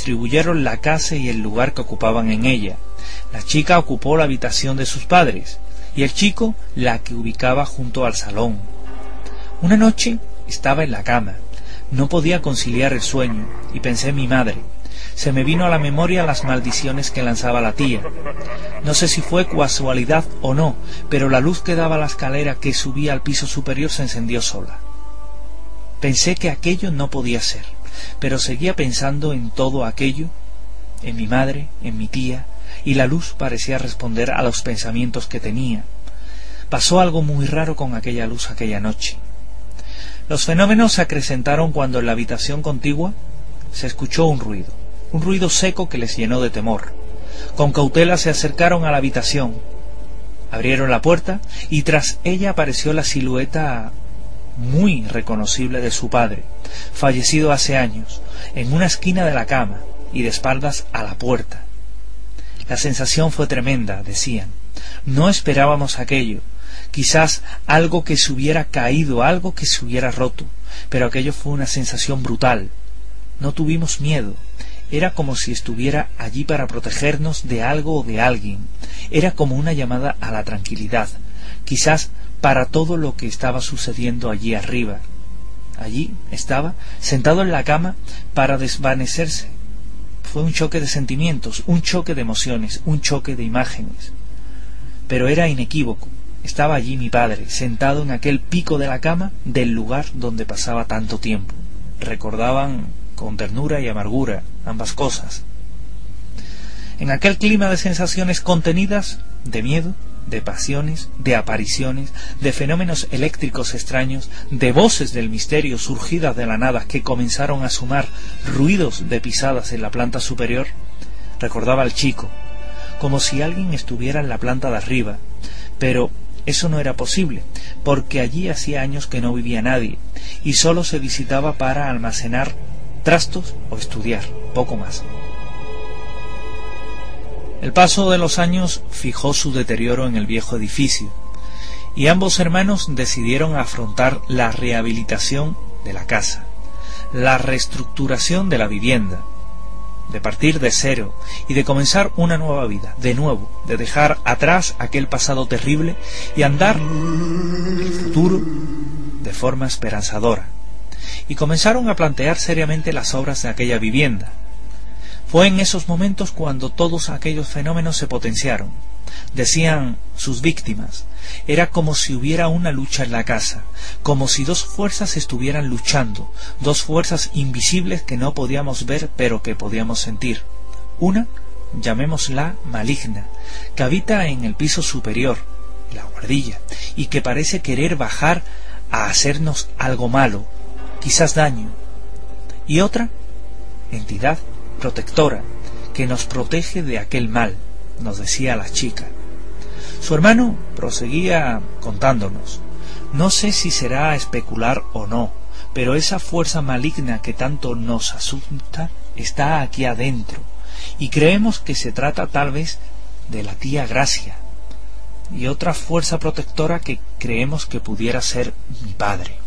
redistribuyeron la casa y el lugar que ocupaban en ella. La chica ocupó la habitación de sus padres, y el chico la que ubicaba junto al salón. Una noche estaba en la cama, no podía conciliar el sueño y pensé en mi madre. Se me vino a la memoria las maldiciones que lanzaba la tía. No sé si fue casualidad o no, pero la luz que daba la escalera que subía al piso superior se encendió sola. Pensé que aquello no podía ser, pero seguía pensando en todo aquello, en mi madre, en mi tía, y la luz parecía responder a los pensamientos que tenía. Pasó algo muy raro con aquella luz aquella noche. Los fenómenos se acrecentaron cuando en la habitación contigua se escuchó un ruido seco que les llenó de temor. Con cautela se acercaron a la habitación, abrieron la puerta y tras ella apareció la silueta muy reconocible de su padre, fallecido hace años, en una esquina de la cama y de espaldas a la puerta. La sensación fue tremenda, decían. No esperábamos aquello. Quizás algo que se hubiera caído, algo que se hubiera roto, pero aquello fue una sensación brutal. No tuvimos miedo. Era como si estuviera allí para protegernos de algo o de alguien. Era como una llamada a la tranquilidad, quizás para todo lo que estaba sucediendo allí arriba. Allí estaba, sentado en la cama, para desvanecerse. Fue un choque de sentimientos, un choque de emociones, un choque de imágenes. Pero era inequívoco. Estaba allí mi padre, sentado en aquel pico de la cama del lugar donde pasaba tanto tiempo. Recordaban con ternura y amargura ambas cosas. En aquel clima de sensaciones contenidas, de miedo, de pasiones, de apariciones, de fenómenos eléctricos extraños, de voces del misterio surgidas de la nada que comenzaron a sumar ruidos de pisadas en la planta superior, recordaba al chico, como si alguien estuviera en la planta de arriba, pero eso no era posible, porque allí hacía años que no vivía nadie, y sólo se visitaba para almacenar trastos o estudiar, poco más. El paso de los años fijó su deterioro en el viejo edificio, y ambos hermanos decidieron afrontar la rehabilitación de la casa, la reestructuración de la vivienda, de partir de cero y de comenzar una nueva vida, de nuevo, de dejar atrás aquel pasado terrible y andar el futuro de forma esperanzadora. Y comenzaron a plantear seriamente las obras de aquella vivienda. Fue en esos momentos cuando todos aquellos fenómenos se potenciaron. Decían sus víctimas, era como si hubiera una lucha en la casa, como si dos fuerzas estuvieran luchando, dos fuerzas invisibles que no podíamos ver pero que podíamos sentir. Una, llamémosla maligna, que habita en el piso superior, la guardilla, y que parece querer bajar a hacernos algo malo, quizás daño. Y otra, entidad protectora, que nos protege de aquel mal, nos decía la chica. Su hermano proseguía contándonos. No sé si será especular o no, pero esa fuerza maligna que tanto nos asusta está aquí adentro, y creemos que se trata tal vez de la tía Gracia, y otra fuerza protectora que creemos que pudiera ser mi padre.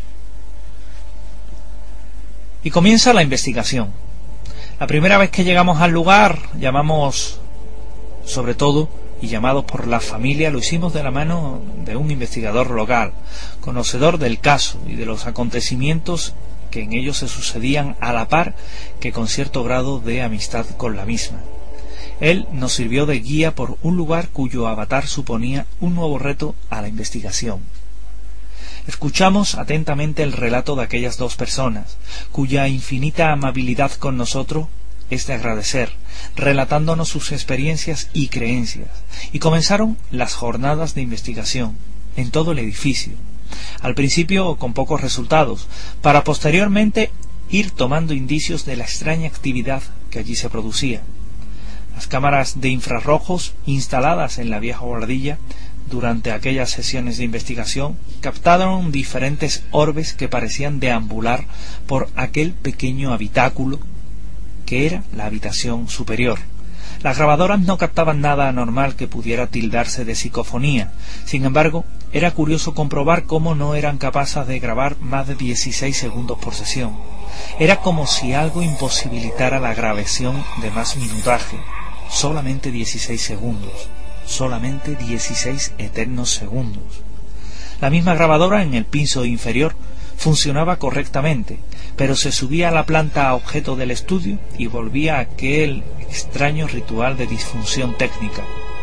Y comienza la investigación. La primera vez que llegamos al lugar, llamamos, sobre todo, y llamados por la familia, lo hicimos de la mano de un investigador local, conocedor del caso y de los acontecimientos que en ellos se sucedían a la par que con cierto grado de amistad con la misma. Él nos sirvió de guía por un lugar cuyo avatar suponía un nuevo reto a la investigación. Escuchamos atentamente el relato de aquellas dos personas, cuya infinita amabilidad con nosotros es de agradecer, relatándonos sus experiencias y creencias, y comenzaron las jornadas de investigación en todo el edificio, al principio con pocos resultados, para posteriormente ir tomando indicios de la extraña actividad que allí se producía. Las cámaras de infrarrojos instaladas en la vieja guardilla durante aquellas sesiones de investigación captaron diferentes orbes que parecían deambular por aquel pequeño habitáculo que era la habitación superior. Las grabadoras no captaban nada anormal que pudiera tildarse de psicofonía. Sin embargo, era curioso comprobar cómo no eran capaces de grabar más de 16 segundos por sesión. Era como si algo imposibilitara la grabación de más minutaje. Solamente 16 segundos. solamente 16 eternos segundos. La misma grabadora en el piso inferior funcionaba correctamente, pero se subía a la planta objeto del estudio y volvía a aquel extraño ritual de disfunción técnica.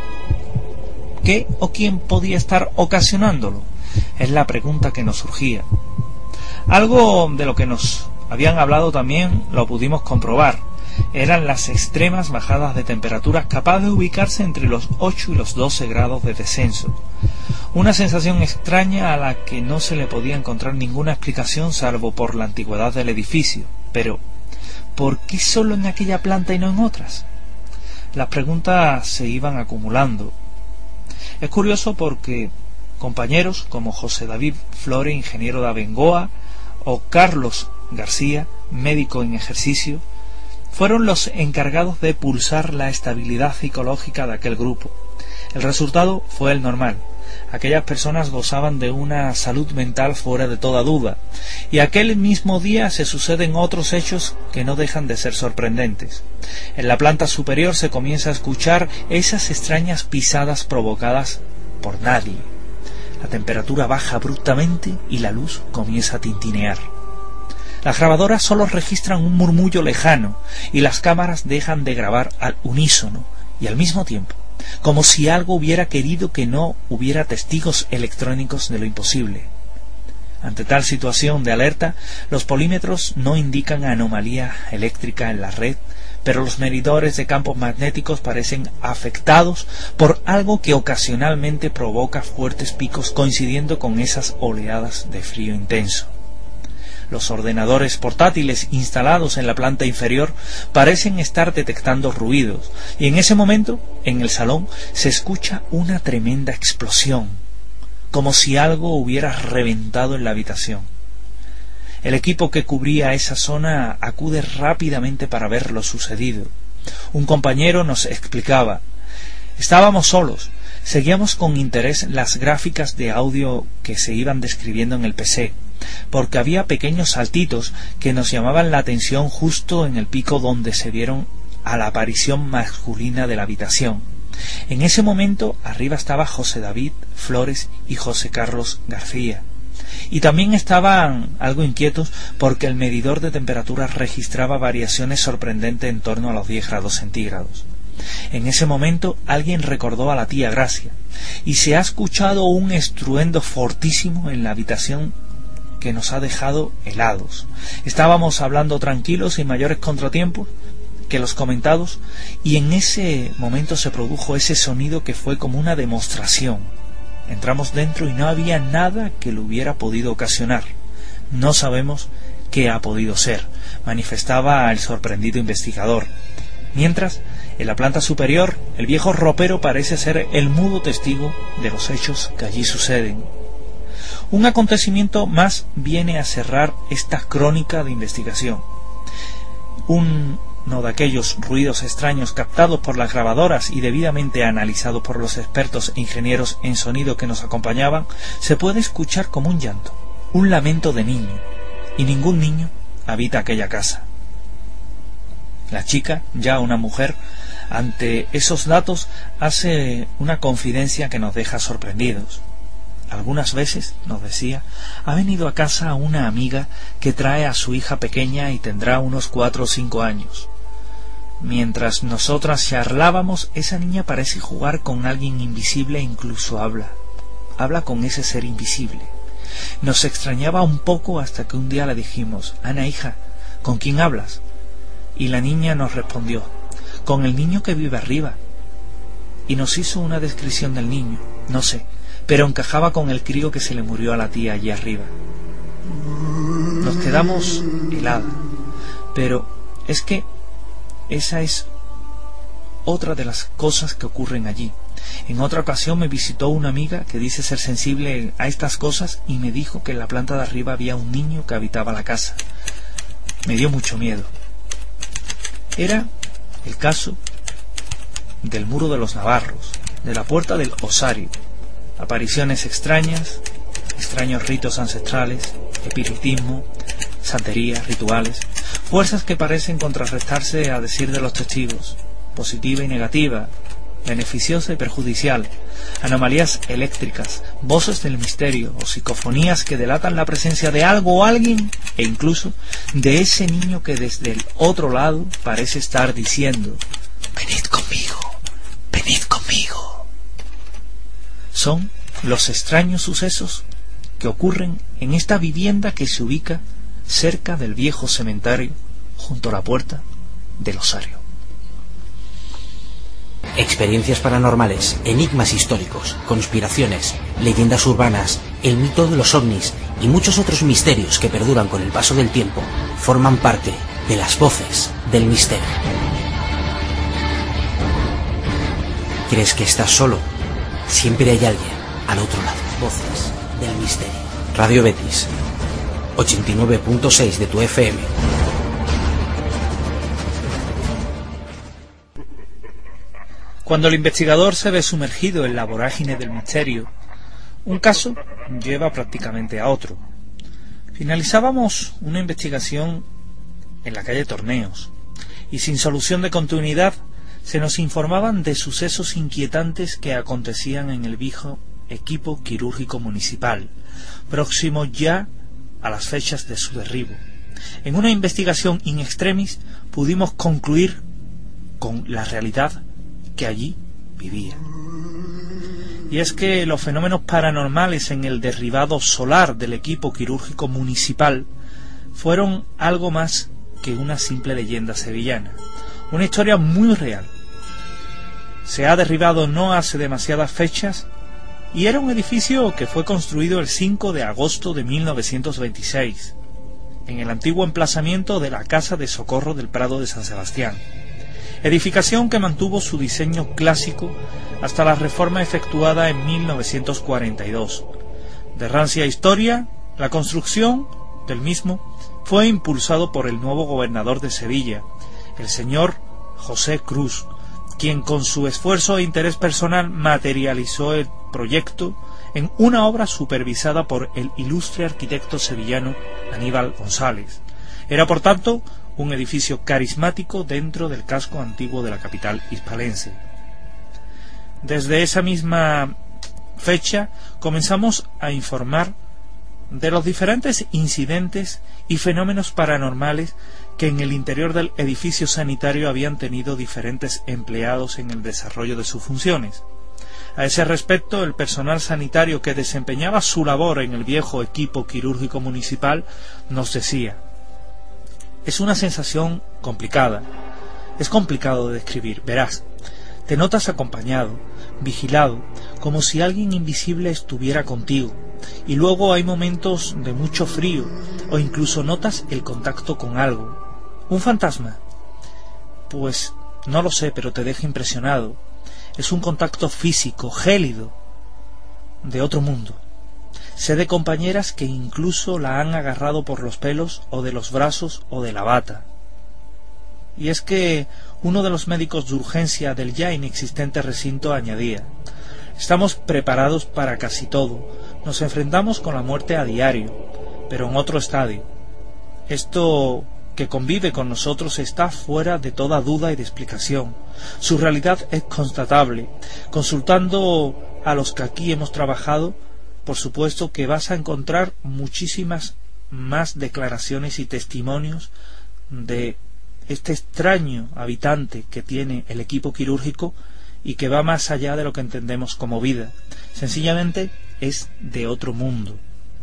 ¿Qué o quién podía estar ocasionándolo? Es la pregunta que nos surgía. Algo de lo que nos habían hablado también lo pudimos comprobar. Eran las extremas bajadas de temperaturas capaces de ubicarse entre los 8 y los 12 grados de descenso. Una sensación extraña a la que no se le podía encontrar ninguna explicación salvo por la antigüedad del edificio. Pero, ¿por qué solo en aquella planta y no en otras? Las preguntas se iban acumulando. Es curioso porque compañeros como José David Flores, ingeniero de Abengoa, o Carlos García, médico en ejercicio, fueron los encargados de pulsar la estabilidad psicológica de aquel grupo. El resultado fue el normal. Aquellas personas gozaban de una salud mental fuera de toda duda, y aquel mismo día se suceden otros hechos que no dejan de ser sorprendentes. En la planta superior se comienza a escuchar esas extrañas pisadas provocadas por nadie. La temperatura baja abruptamente y la luz comienza a tintinear. Las grabadoras solo registran un murmullo lejano y las cámaras dejan de grabar al unísono y al mismo tiempo, como si algo hubiera querido que no hubiera testigos electrónicos de lo imposible. Ante tal situación de alerta, los polímetros no indican anomalía eléctrica en la red, pero los medidores de campos magnéticos parecen afectados por algo que ocasionalmente provoca fuertes picos coincidiendo con esas oleadas de frío intenso. Los ordenadores portátiles instalados en la planta inferior parecen estar detectando ruidos, y en ese momento, en el salón, se escucha una tremenda explosión, como si algo hubiera reventado en la habitación. El equipo que cubría esa zona acude rápidamente para ver lo sucedido. Un compañero nos explicaba: estábamos solos, seguíamos con interés las gráficas de audio que se iban describiendo en el PC, porque había pequeños saltitos que nos llamaban la atención justo en el pico donde se vieron a la aparición masculina de la habitación. En ese momento arriba estaba José David Flores y José Carlos García, y también estaban algo inquietos porque el medidor de temperatura registraba variaciones sorprendentes en torno a los 10 grados centígrados. En ese momento alguien recordó a la tía Gracia, y se ha escuchado un estruendo fortísimo en la habitación que nos ha dejado helados. Estábamos hablando tranquilos sin mayores contratiempos que los comentados, y en ese momento se produjo ese sonido que fue como una demostración. Entramos dentro y no había nada que lo hubiera podido ocasionar. No sabemos qué ha podido ser, manifestaba el sorprendido investigador. Mientras, en la planta superior, el viejo ropero parece ser el mudo testigo de los hechos que allí suceden. Un acontecimiento más viene a cerrar esta crónica de investigación. Uno de aquellos ruidos extraños captados por las grabadoras y debidamente analizados por los expertos e ingenieros en sonido que nos acompañaban, se puede escuchar como un llanto, un lamento de niño, y ningún niño habita aquella casa. La chica, ya una mujer, ante esos datos hace una confidencia que nos deja sorprendidos. Algunas veces, nos decía, ha venido a casa una amiga que trae a su hija pequeña y tendrá unos 4 o 5 años. Mientras nosotras charlábamos, esa niña parece jugar con alguien invisible e incluso habla con ese ser invisible. Nos extrañaba un poco hasta que un día le dijimos: Ana, hija, ¿con quién hablas? Y la niña nos respondió: con el niño que vive arriba. Y nos hizo una descripción del niño, no sé, pero encajaba con el crío que se le murió a la tía allí arriba. Nos quedamos heladas, pero es que esa es otra de las cosas que ocurren allí. En otra ocasión me visitó una amiga que dice ser sensible a estas cosas y me dijo que en la planta de arriba había un niño que habitaba la casa. Me dio mucho miedo. Era el caso del Muro de los Navarros, de la Puerta del Osario. Apariciones extrañas, extraños ritos ancestrales, espiritismo, santería, rituales, fuerzas que parecen contrarrestarse a decir de los testigos, positiva y negativa, beneficiosa y perjudicial, anomalías eléctricas, voces del misterio o psicofonías que delatan la presencia de algo o alguien, e incluso de ese niño que desde el otro lado parece estar diciendo: «Venid conmigo, venid conmigo». Son los extraños sucesos que ocurren en esta vivienda que se ubica cerca del viejo cementerio, junto a la puerta del Osario. Experiencias paranormales, enigmas históricos, conspiraciones, leyendas urbanas, el mito de los ovnis y muchos otros misterios que perduran con el paso del tiempo forman parte de las voces del misterio. ¿Crees que estás solo? Siempre hay alguien al otro lado. Voces del misterio. Radio Betis, 89.6 de tu FM. Cuando el investigador se ve sumergido en la vorágine del misterio, un caso lleva prácticamente a otro. Finalizábamos una investigación en la calle Torneos y sin solución de continuidad se nos informaban de sucesos inquietantes que acontecían en el viejo equipo quirúrgico municipal, próximo ya a las fechas de su derribo. En una investigación in extremis pudimos concluir con la realidad que allí vivía. Y es que los fenómenos paranormales en el derribado solar del equipo quirúrgico municipal fueron algo más que una simple leyenda sevillana, una historia muy real. Se ha derribado no hace demasiadas fechas y era un edificio que fue construido el 5 de agosto de 1926 en el antiguo emplazamiento de la Casa de Socorro del Prado de San Sebastián, edificación que mantuvo su diseño clásico hasta la reforma efectuada en 1942. De rancia historia, la construcción del mismo fue impulsado por el nuevo gobernador de Sevilla, el señor José Cruz, quien con su esfuerzo e interés personal materializó el proyecto en una obra supervisada por el ilustre arquitecto sevillano Aníbal González. Era, por tanto, un edificio carismático dentro del casco antiguo de la capital hispalense. Desde esa misma fecha comenzamos a informar de los diferentes incidentes y fenómenos paranormales que en el interior del edificio sanitario habían tenido diferentes empleados en el desarrollo de sus funciones. A ese respecto, el personal sanitario que desempeñaba su labor en el viejo equipo quirúrgico municipal nos decía: es una sensación complicada, es complicado de describir, verás, te notas acompañado, vigilado, como si alguien invisible estuviera contigo, y luego hay momentos de mucho frío, o incluso notas el contacto con algo. ¿Un fantasma? Pues no lo sé, pero te deja impresionado. Es un contacto físico, gélido, de otro mundo. Sé de compañeras que incluso la han agarrado por los pelos o de los brazos o de la bata. Y es que uno de los médicos de urgencia del ya inexistente recinto añadía: estamos preparados para casi todo, nos enfrentamos con la muerte a diario, pero en otro estadio. Esto que convive con nosotros está fuera de toda duda y de explicación. Su realidad es constatable. Consultando a los que aquí hemos trabajado, por supuesto que vas a encontrar muchísimas más declaraciones y testimonios de este extraño habitante que tiene el equipo quirúrgico y que va más allá de lo que entendemos como vida. Sencillamente es de otro mundo.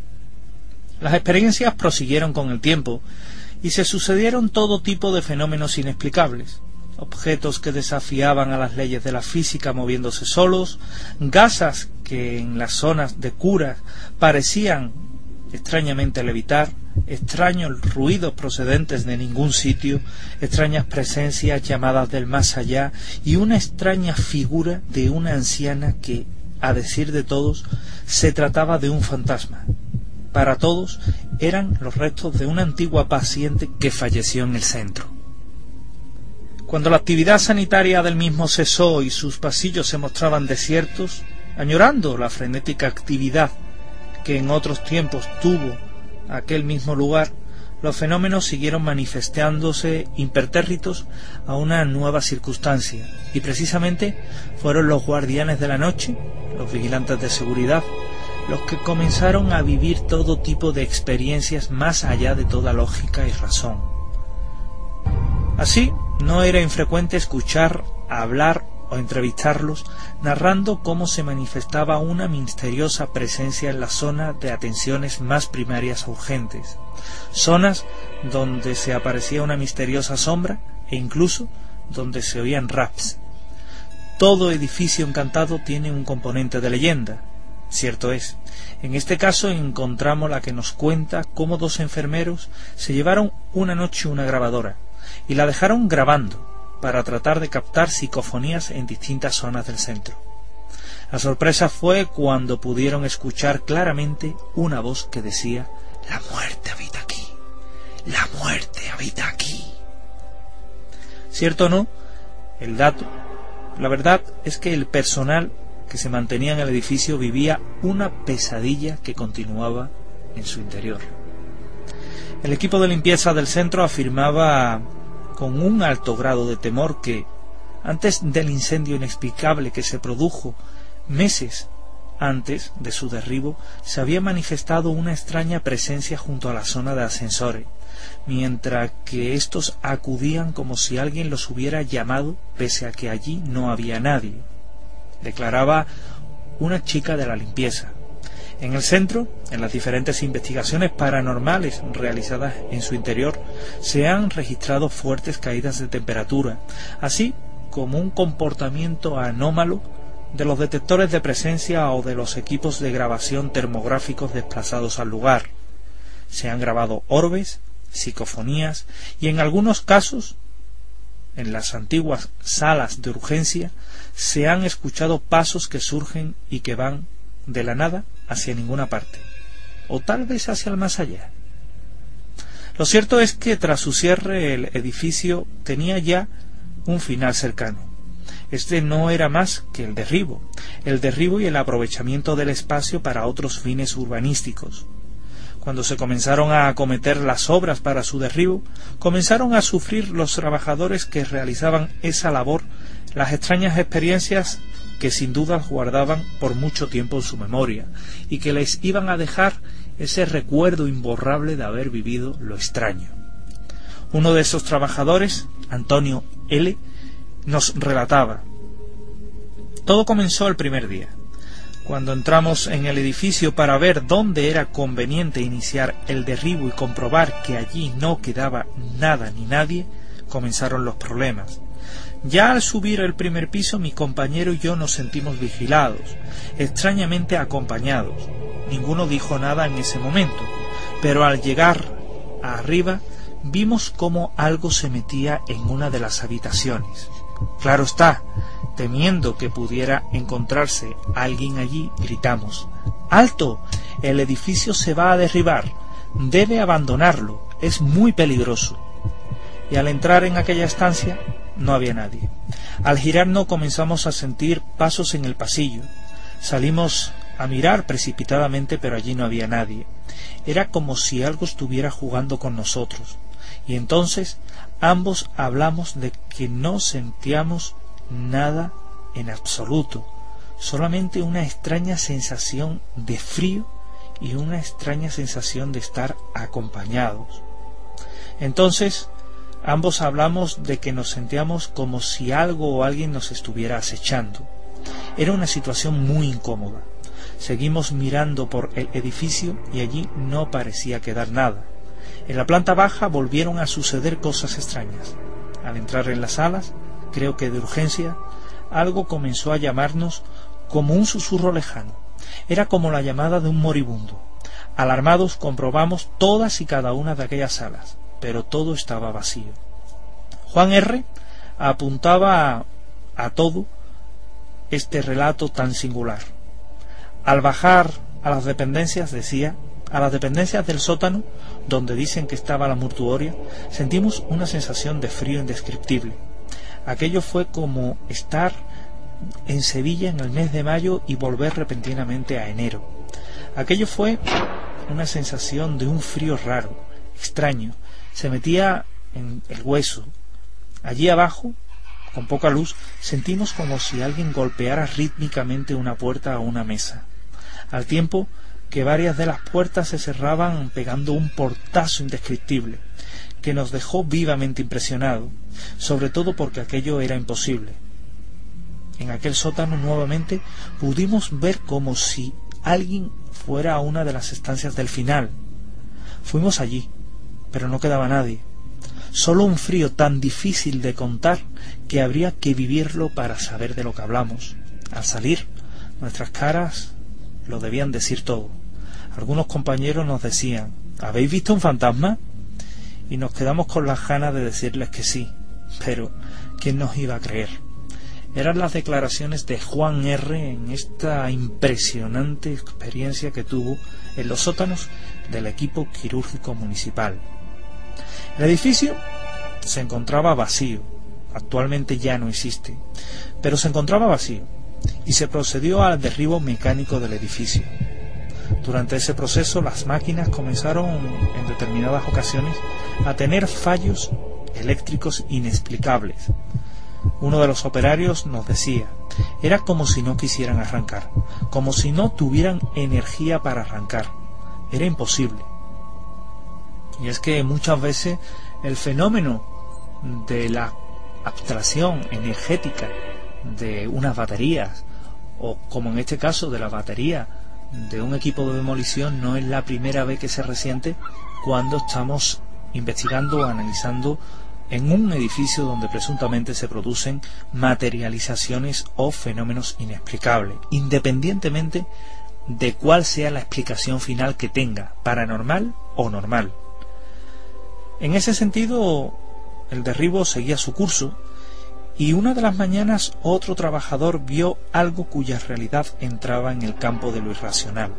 Las experiencias prosiguieron con el tiempo y se sucedieron todo tipo de fenómenos inexplicables. Objetos que desafiaban a las leyes de la física moviéndose solos, gasas que en las zonas de curas parecían extrañamente levitar, extraños ruidos procedentes de ningún sitio, extrañas presencias llamadas del más allá y una extraña figura de una anciana que, a decir de todos, se trataba de un fantasma. Para todos eran los restos de una antigua paciente que falleció en el centro. Cuando la actividad sanitaria del mismo cesó y sus pasillos se mostraban desiertos, añorando la frenética actividad que en otros tiempos tuvo aquel mismo lugar, los fenómenos siguieron manifestándose impertérritos a una nueva circunstancia, y precisamente fueron los guardianes de la noche, los vigilantes de seguridad, los que comenzaron a vivir todo tipo de experiencias más allá de toda lógica y razón. Así, no era infrecuente escuchar, hablar o entrevistarlos, narrando cómo se manifestaba una misteriosa presencia en la zona de atenciones más primarias o urgentes, zonas donde se aparecía una misteriosa sombra e incluso donde se oían raps. Todo edificio encantado tiene un componente de leyenda, cierto es. En este caso encontramos la que nos cuenta cómo dos enfermeros se llevaron una noche una grabadora y la dejaron grabando para tratar de captar psicofonías en distintas zonas del centro. La sorpresa fue cuando pudieron escuchar claramente una voz que decía: «La muerte habita aquí, la muerte habita aquí». Cierto o no, el dato, la verdad es que el personal que se mantenía en el edificio vivía una pesadilla que continuaba en su interior. El equipo de limpieza del centro afirmaba con un alto grado de temor que, antes del incendio inexplicable que se produjo meses antes de su derribo, se había manifestado una extraña presencia junto a la zona de ascensores, mientras que estos acudían como si alguien los hubiera llamado, pese a que allí no había nadie, declaraba una chica de la limpieza. En el centro, en las diferentes investigaciones paranormales realizadas en su interior, se han registrado fuertes caídas de temperatura, así como un comportamiento anómalo de los detectores de presencia o de los equipos de grabación termográficos desplazados al lugar. Se han grabado orbes, psicofonías y en algunos casos, en las antiguas salas de urgencia, se han escuchado pasos que surgen y que van de la nada hacia ninguna parte, o tal vez hacia el más allá. Lo cierto es que tras su cierre el edificio tenía ya un final cercano. Este no era más que el derribo y el aprovechamiento del espacio para otros fines urbanísticos. Cuando se comenzaron a acometer las obras para su derribo, comenzaron a sufrir los trabajadores que realizaban esa labor las extrañas experiencias que sin duda guardaban por mucho tiempo en su memoria y que les iban a dejar ese recuerdo imborrable de haber vivido lo extraño. Uno de esos trabajadores, Antonio L., nos relataba: todo comenzó el primer día. Cuando entramos en el edificio para ver dónde era conveniente iniciar el derribo y comprobar que allí no quedaba nada ni nadie, comenzaron los problemas. Ya al subir el primer piso, mi compañero y yo nos sentimos vigilados, extrañamente acompañados. Ninguno dijo nada en ese momento, pero al llegar arriba vimos cómo algo se metía en una de las habitaciones. Claro está, temiendo que pudiera encontrarse alguien allí, gritamos: ¡alto! El edificio se va a derribar, debe abandonarlo, es muy peligroso. Y al entrar en aquella estancia no había nadie. Al girarnos comenzamos a sentir pasos en el pasillo. Salimos a mirar precipitadamente, pero allí no había nadie. Era como si algo estuviera jugando con nosotros. Y entonces ambos hablamos de que no sentíamos nada en absoluto, solamente una extraña sensación de frío y una extraña sensación de estar acompañados. Entonces ambos hablamos de que nos sentíamos como si algo o alguien nos estuviera acechando. Era una situación muy incómoda. Seguimos mirando por el edificio y allí no parecía quedar nada. En la planta baja volvieron a suceder cosas extrañas. Al entrar en las salas, creo que de urgencia, algo comenzó a llamarnos como un susurro lejano. Era como la llamada de un moribundo. Alarmados comprobamos todas y cada una de aquellas salas, pero todo estaba vacío. Juan R. apuntaba a todo este relato tan singular. Al bajar a las dependencias, decía, a las dependencias del sótano, donde dicen que estaba la mortuoria, sentimos una sensación de frío indescriptible. Aquello fue como estar en Sevilla en el mes de mayo y volver repentinamente a enero. Aquello fue una sensación de un frío raro, extraño se metía en el hueso. Allí abajo, con poca luz, sentimos como si alguien golpeara rítmicamente una puerta o una mesa, al tiempo que varias de las puertas se cerraban pegando un portazo indescriptible, que nos dejó vivamente impresionados, sobre todo porque aquello era imposible. En aquel sótano nuevamente pudimos ver como si alguien fuera a una de las estancias del final. Fuimos allí, pero no quedaba nadie. Solo un frío tan difícil de contar que habría que vivirlo para saber de lo que hablamos. Al salir, nuestras caras lo debían decir todo. Algunos compañeros nos decían: ¿habéis visto un fantasma? Y nos quedamos con las ganas de decirles que sí, pero ¿quién nos iba a creer? Eran las declaraciones de Juan R. en esta impresionante experiencia que tuvo en los sótanos del equipo quirúrgico municipal. El edificio se encontraba vacío, actualmente ya no existe, pero se encontraba vacío, y se procedió al derribo mecánico del edificio. Durante ese proceso, las máquinas comenzaron en determinadas ocasiones a tener fallos eléctricos inexplicables. Uno de los operarios nos decía: era como si no quisieran arrancar, como si no tuvieran energía para arrancar. Era imposible. Y es que muchas veces el fenómeno de la abstracción energética de unas baterías, o como en este caso de la batería de un equipo de demolición, no es la primera vez que se resiente cuando estamos investigando o analizando en un edificio donde presuntamente se producen materializaciones o fenómenos inexplicables, independientemente de cuál sea la explicación final que tenga, paranormal o normal. En ese sentido, el derribo seguía su curso, y una de las mañanas otro trabajador vio algo cuya realidad entraba en el campo de lo irracional.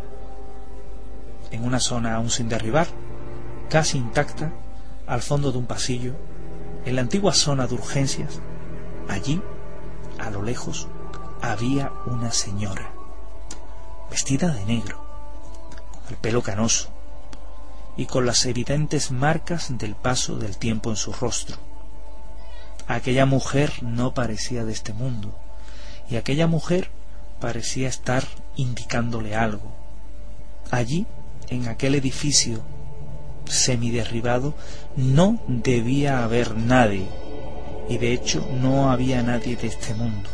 En una zona aún sin derribar, casi intacta, al fondo de un pasillo, en la antigua zona de urgencias, allí, a lo lejos, había una señora, vestida de negro, con el pelo canoso, y con las evidentes marcas del paso del tiempo en su rostro. Aquella mujer no parecía de este mundo, y aquella mujer parecía estar indicándole algo. Allí, en aquel edificio semiderribado, no debía haber nadie, y de hecho no había nadie de este mundo.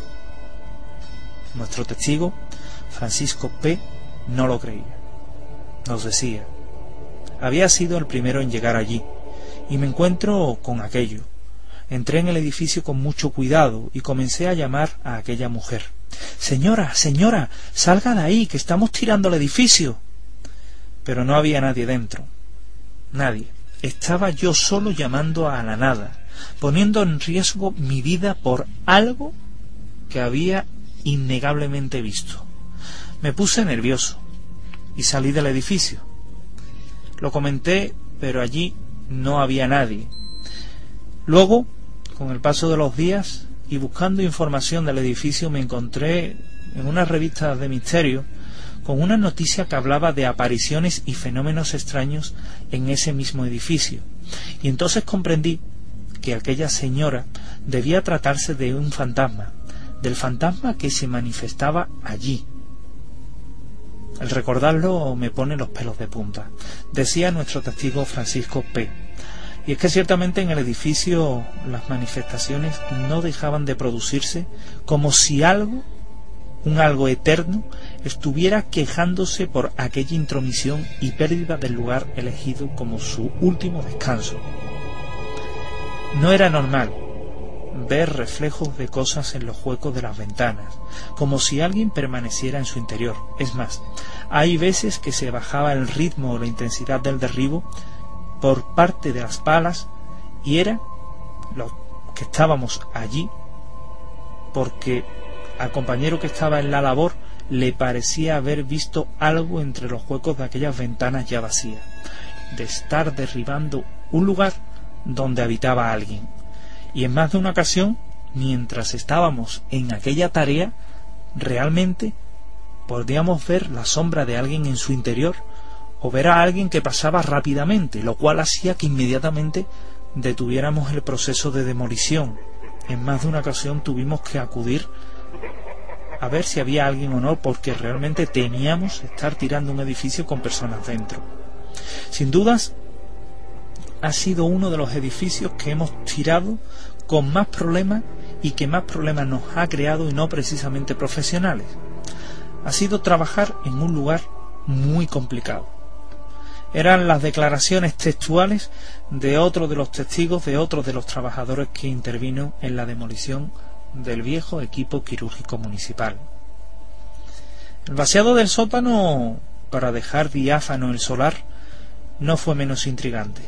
Nuestro testigo, Francisco P., no lo creía. Nos decía: había sido el primero en llegar allí, y me encuentro con aquello. Entré en el edificio con mucho cuidado y comencé a llamar a aquella mujer. «Señora, señora, salga de ahí, que estamos tirando el edificio». Pero no había nadie dentro. Nadie. Estaba yo solo llamando a la nada, poniendo en riesgo mi vida por algo que había innegablemente visto. Me puse nervioso y salí del edificio. Lo comenté, pero allí no había nadie. Luego, con el paso de los días y buscando información del edificio, me encontré en una revista de misterio con una noticia que hablaba de apariciones y fenómenos extraños en ese mismo edificio, y entonces comprendí que aquella señora debía tratarse de un fantasma, del fantasma que se manifestaba allí. Al recordarlo me pone los pelos de punta, decía nuestro testigo Francisco P. Y es que ciertamente en el edificio las manifestaciones no dejaban de producirse, como si algo, un algo eterno, estuviera quejándose por aquella intromisión y pérdida del lugar elegido como su último descanso. No era normal ver reflejos de cosas en los huecos de las ventanas, como si alguien permaneciera en su interior. Es más, hay veces que se bajaba el ritmo o la intensidad del derribo por parte de las palas, y era los que estábamos allí porque al compañero que estaba en la labor le parecía haber visto algo entre los huecos de aquellas ventanas ya vacías, de estar derribando un lugar donde habitaba alguien. Y en más de una ocasión, mientras estábamos en aquella tarea, realmente podíamos ver la sombra de alguien en su interior, o ver a alguien que pasaba rápidamente, lo cual hacía que inmediatamente detuviéramos el proceso de demolición. En más de una ocasión tuvimos que acudir a ver si había alguien o no, porque realmente temíamos estar tirando un edificio con personas dentro. Sin dudas, ha sido uno de los edificios que hemos tirado con más problemas y que más problemas nos ha creado, y no precisamente profesionales. Ha sido trabajar en un lugar muy complicado. Eran las declaraciones textuales de otro de los testigos, de otro de los trabajadores que intervino en la demolición del viejo equipo quirúrgico municipal. El vaciado del sótano para dejar diáfano el solar no fue menos intrigante.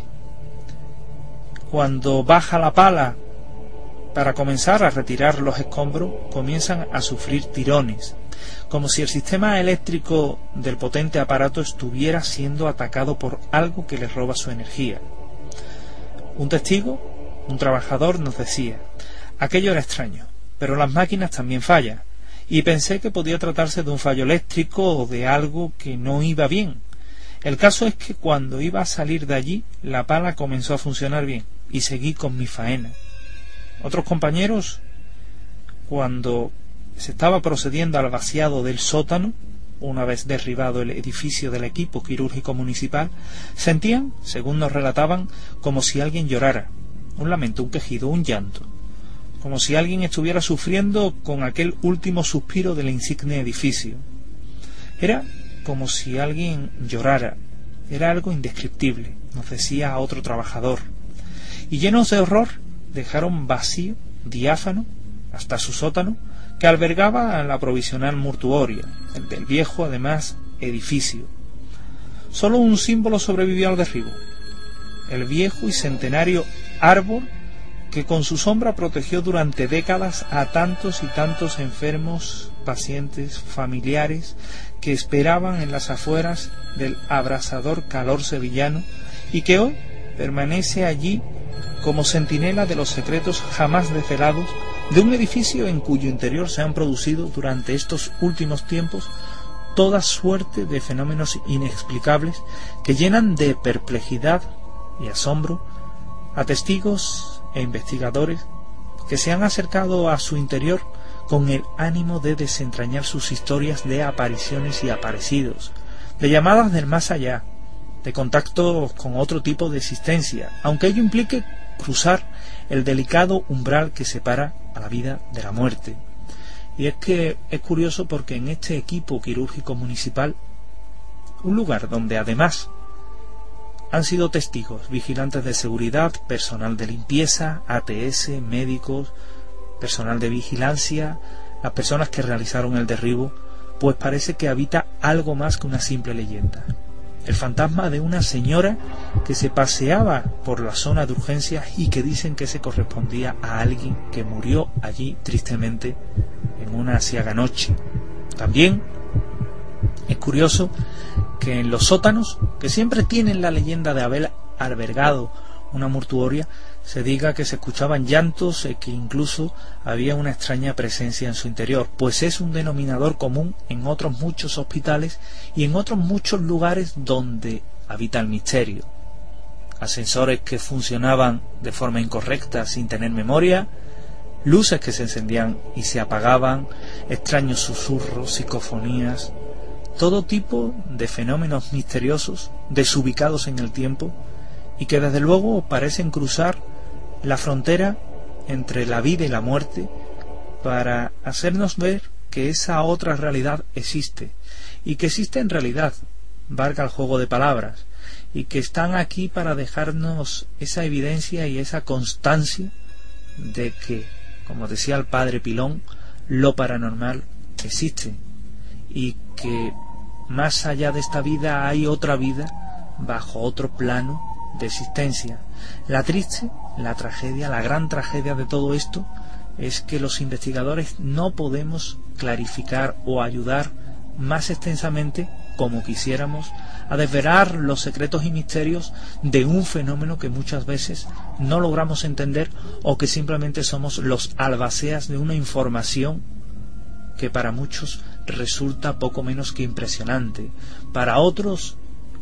Cuando baja la pala para comenzar a retirar los escombros, comienzan a sufrir tirones, como si el sistema eléctrico del potente aparato estuviera siendo atacado por algo que les roba su energía. Un testigo, un trabajador, nos decía: aquello era extraño, pero las máquinas también fallan, y pensé que podía tratarse de un fallo eléctrico o de algo que no iba bien. El caso es que cuando iba a salir de allí, la pala comenzó a funcionar bien, y seguí con mi faena. Otros compañeros, cuando se estaba procediendo al vaciado del sótano, una vez derribado el edificio del equipo quirúrgico municipal, sentían, según nos relataban, como si alguien llorara, un lamento, un quejido, un llanto, como si alguien estuviera sufriendo con aquel último suspiro del insigne edificio. Era como si alguien llorara, era algo indescriptible, nos decía otro trabajador, y llenos de horror dejaron vacío, diáfano, hasta su sótano, que albergaba la provisional mortuoria, el del viejo, además, edificio. Solo un símbolo sobrevivió al derribo: el viejo y centenario árbol que con su sombra protegió durante décadas a tantos y tantos enfermos, pacientes, familiares, que esperaban en las afueras del abrasador calor sevillano, y que hoy permanece allí como centinela de los secretos jamás desvelados de un edificio en cuyo interior se han producido durante estos últimos tiempos toda suerte de fenómenos inexplicables que llenan de perplejidad y asombro a testigos e investigadores que se han acercado a su interior con el ánimo de desentrañar sus historias de apariciones y aparecidos, de llamadas del más allá, de contactos con otro tipo de existencia, aunque ello implique cruzar el delicado umbral que separa a la vida de la muerte. Y es que es curioso porque en este equipo quirúrgico municipal, un lugar donde además han sido testigos vigilantes de seguridad, personal de limpieza, ATS, médicos, personal de vigilancia, las personas que realizaron el derribo, pues parece que habita algo más que una simple leyenda. El fantasma de una señora que se paseaba por la zona de urgencias y que dicen que se correspondía a alguien que murió allí tristemente en una aciaga noche. También es curioso que en los sótanos, que siempre tienen la leyenda de haber albergado una mortuoria, se diga que se escuchaban llantos y que incluso había una extraña presencia en su interior, pues es un denominador común en otros muchos hospitales y en otros muchos lugares donde habita el misterio. Ascensores que funcionaban de forma incorrecta sin tener memoria, luces que se encendían y se apagaban, extraños susurros, psicofonías, todo tipo de fenómenos misteriosos desubicados en el tiempo y que desde luego parecen cruzar la frontera entre la vida y la muerte para hacernos ver que esa otra realidad existe, y que existe en realidad, valga el juego de palabras, y que están aquí para dejarnos esa evidencia y esa constancia de que, como decía el padre Pilón, lo paranormal existe, y que más allá de esta vida hay otra vida bajo otro plano de existencia. La triste, la tragedia, la gran tragedia de todo esto es que los investigadores no podemos clarificar o ayudar más extensamente como quisiéramos a desvelar los secretos y misterios de un fenómeno que muchas veces no logramos entender, o que simplemente somos los albaceas de una información que para muchos resulta poco menos que impresionante, para otros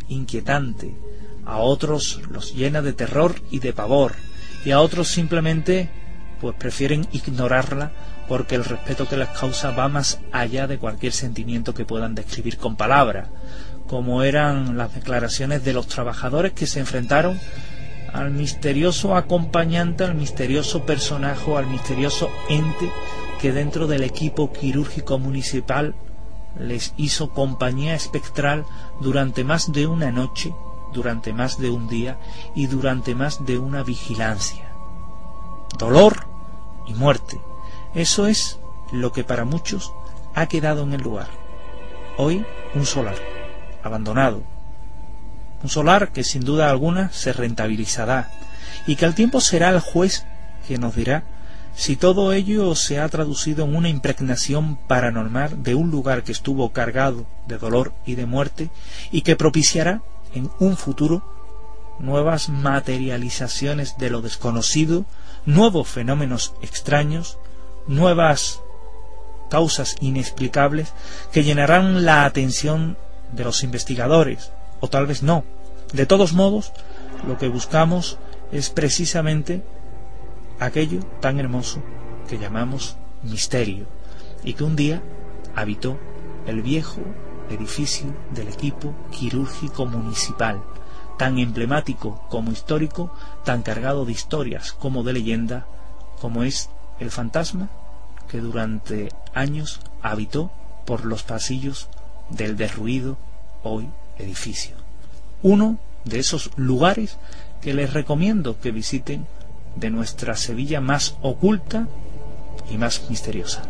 inquietante, a otros los llena de terror y de pavor, y a otros simplemente pues prefieren ignorarla porque el respeto que les causa va más allá de cualquier sentimiento que puedan describir con palabras, como eran las declaraciones de los trabajadores que se enfrentaron al misterioso acompañante, al misterioso personaje, al misterioso ente que dentro del equipo quirúrgico municipal les hizo compañía espectral durante más de una noche, durante más de un día y durante más de una vigilancia. Dolor y muerte. Eso es lo que para muchos ha quedado en el lugar. Hoy un solar, abandonado. Un solar que sin duda alguna se rentabilizará y que al tiempo será el juez que nos dirá si todo ello se ha traducido en una impregnación paranormal de un lugar que estuvo cargado de dolor y de muerte y que propiciará en un futuro nuevas materializaciones de lo desconocido, nuevos fenómenos extraños, nuevas causas inexplicables que llenarán la atención de los investigadores, o tal vez no. De todos modos, lo que buscamos es precisamente aquello tan hermoso que llamamos misterio, y que un día habitó el viejo edificio del equipo quirúrgico municipal, tan emblemático como histórico, tan cargado de historias como de leyenda, como es el fantasma que durante años habitó por los pasillos del derruido hoy edificio. Uno de esos lugares que les recomiendo que visiten de nuestra Sevilla más oculta y más misteriosa.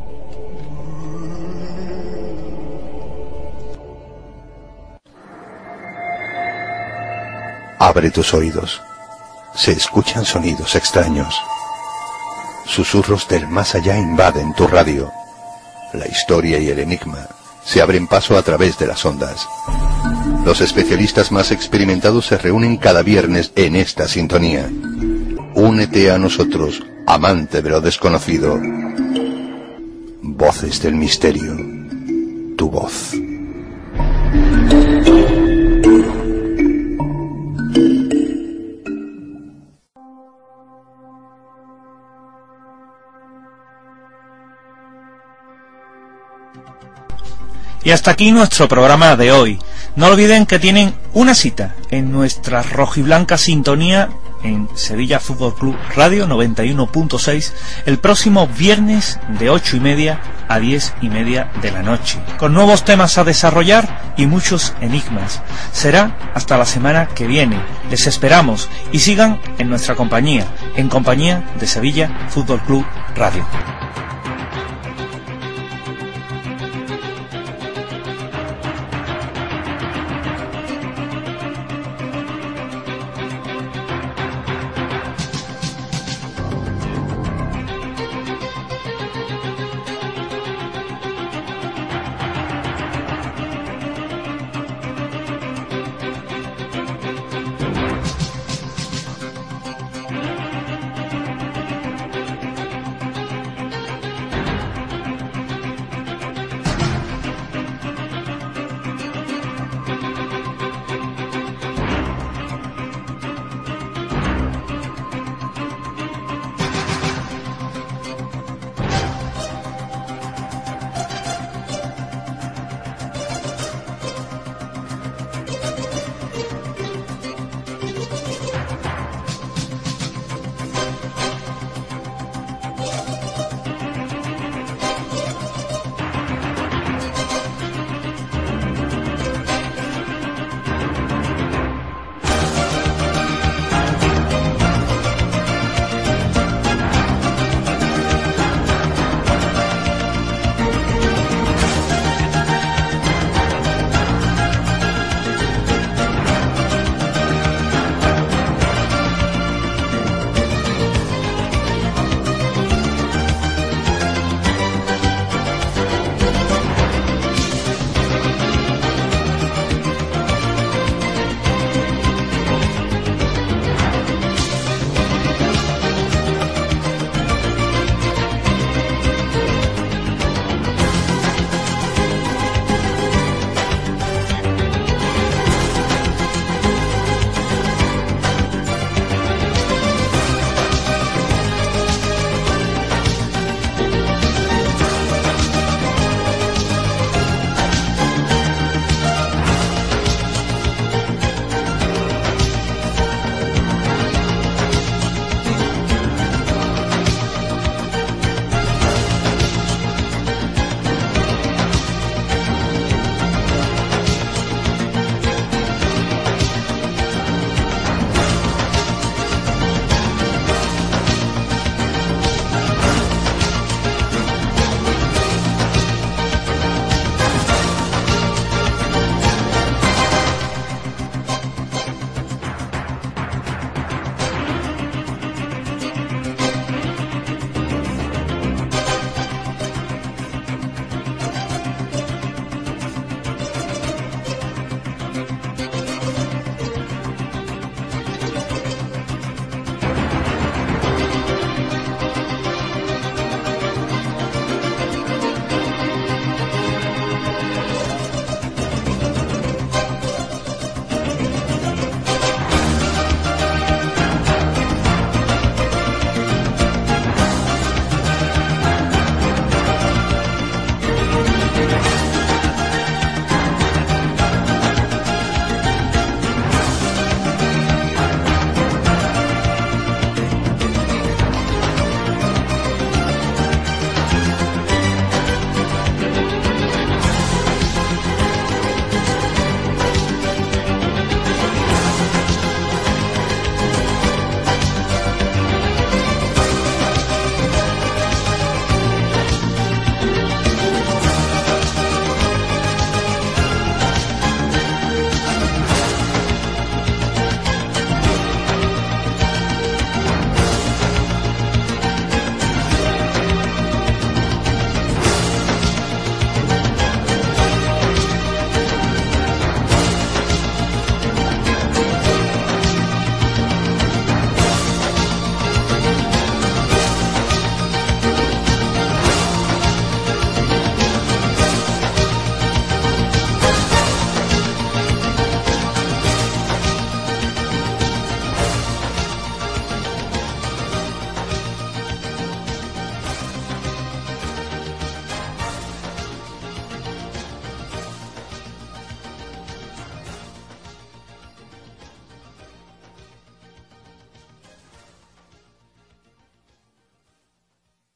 Abre tus oídos. Se escuchan sonidos extraños. Susurros del más allá invaden tu radio. La historia y el enigma se abren paso a través de las ondas. Los especialistas más experimentados se reúnen cada viernes en esta sintonía. Únete a nosotros, amante de lo desconocido. Voces del misterio. Tu voz. Y hasta aquí nuestro programa de hoy. No olviden que tienen una cita en nuestra rojiblanca sintonía en Sevilla Fútbol Club Radio 91.6 el próximo viernes de 8:30 a 10:30 de la noche, con nuevos temas a desarrollar y muchos enigmas. Será hasta la semana que viene. Les esperamos y sigan en nuestra compañía, en compañía de Sevilla Fútbol Club Radio.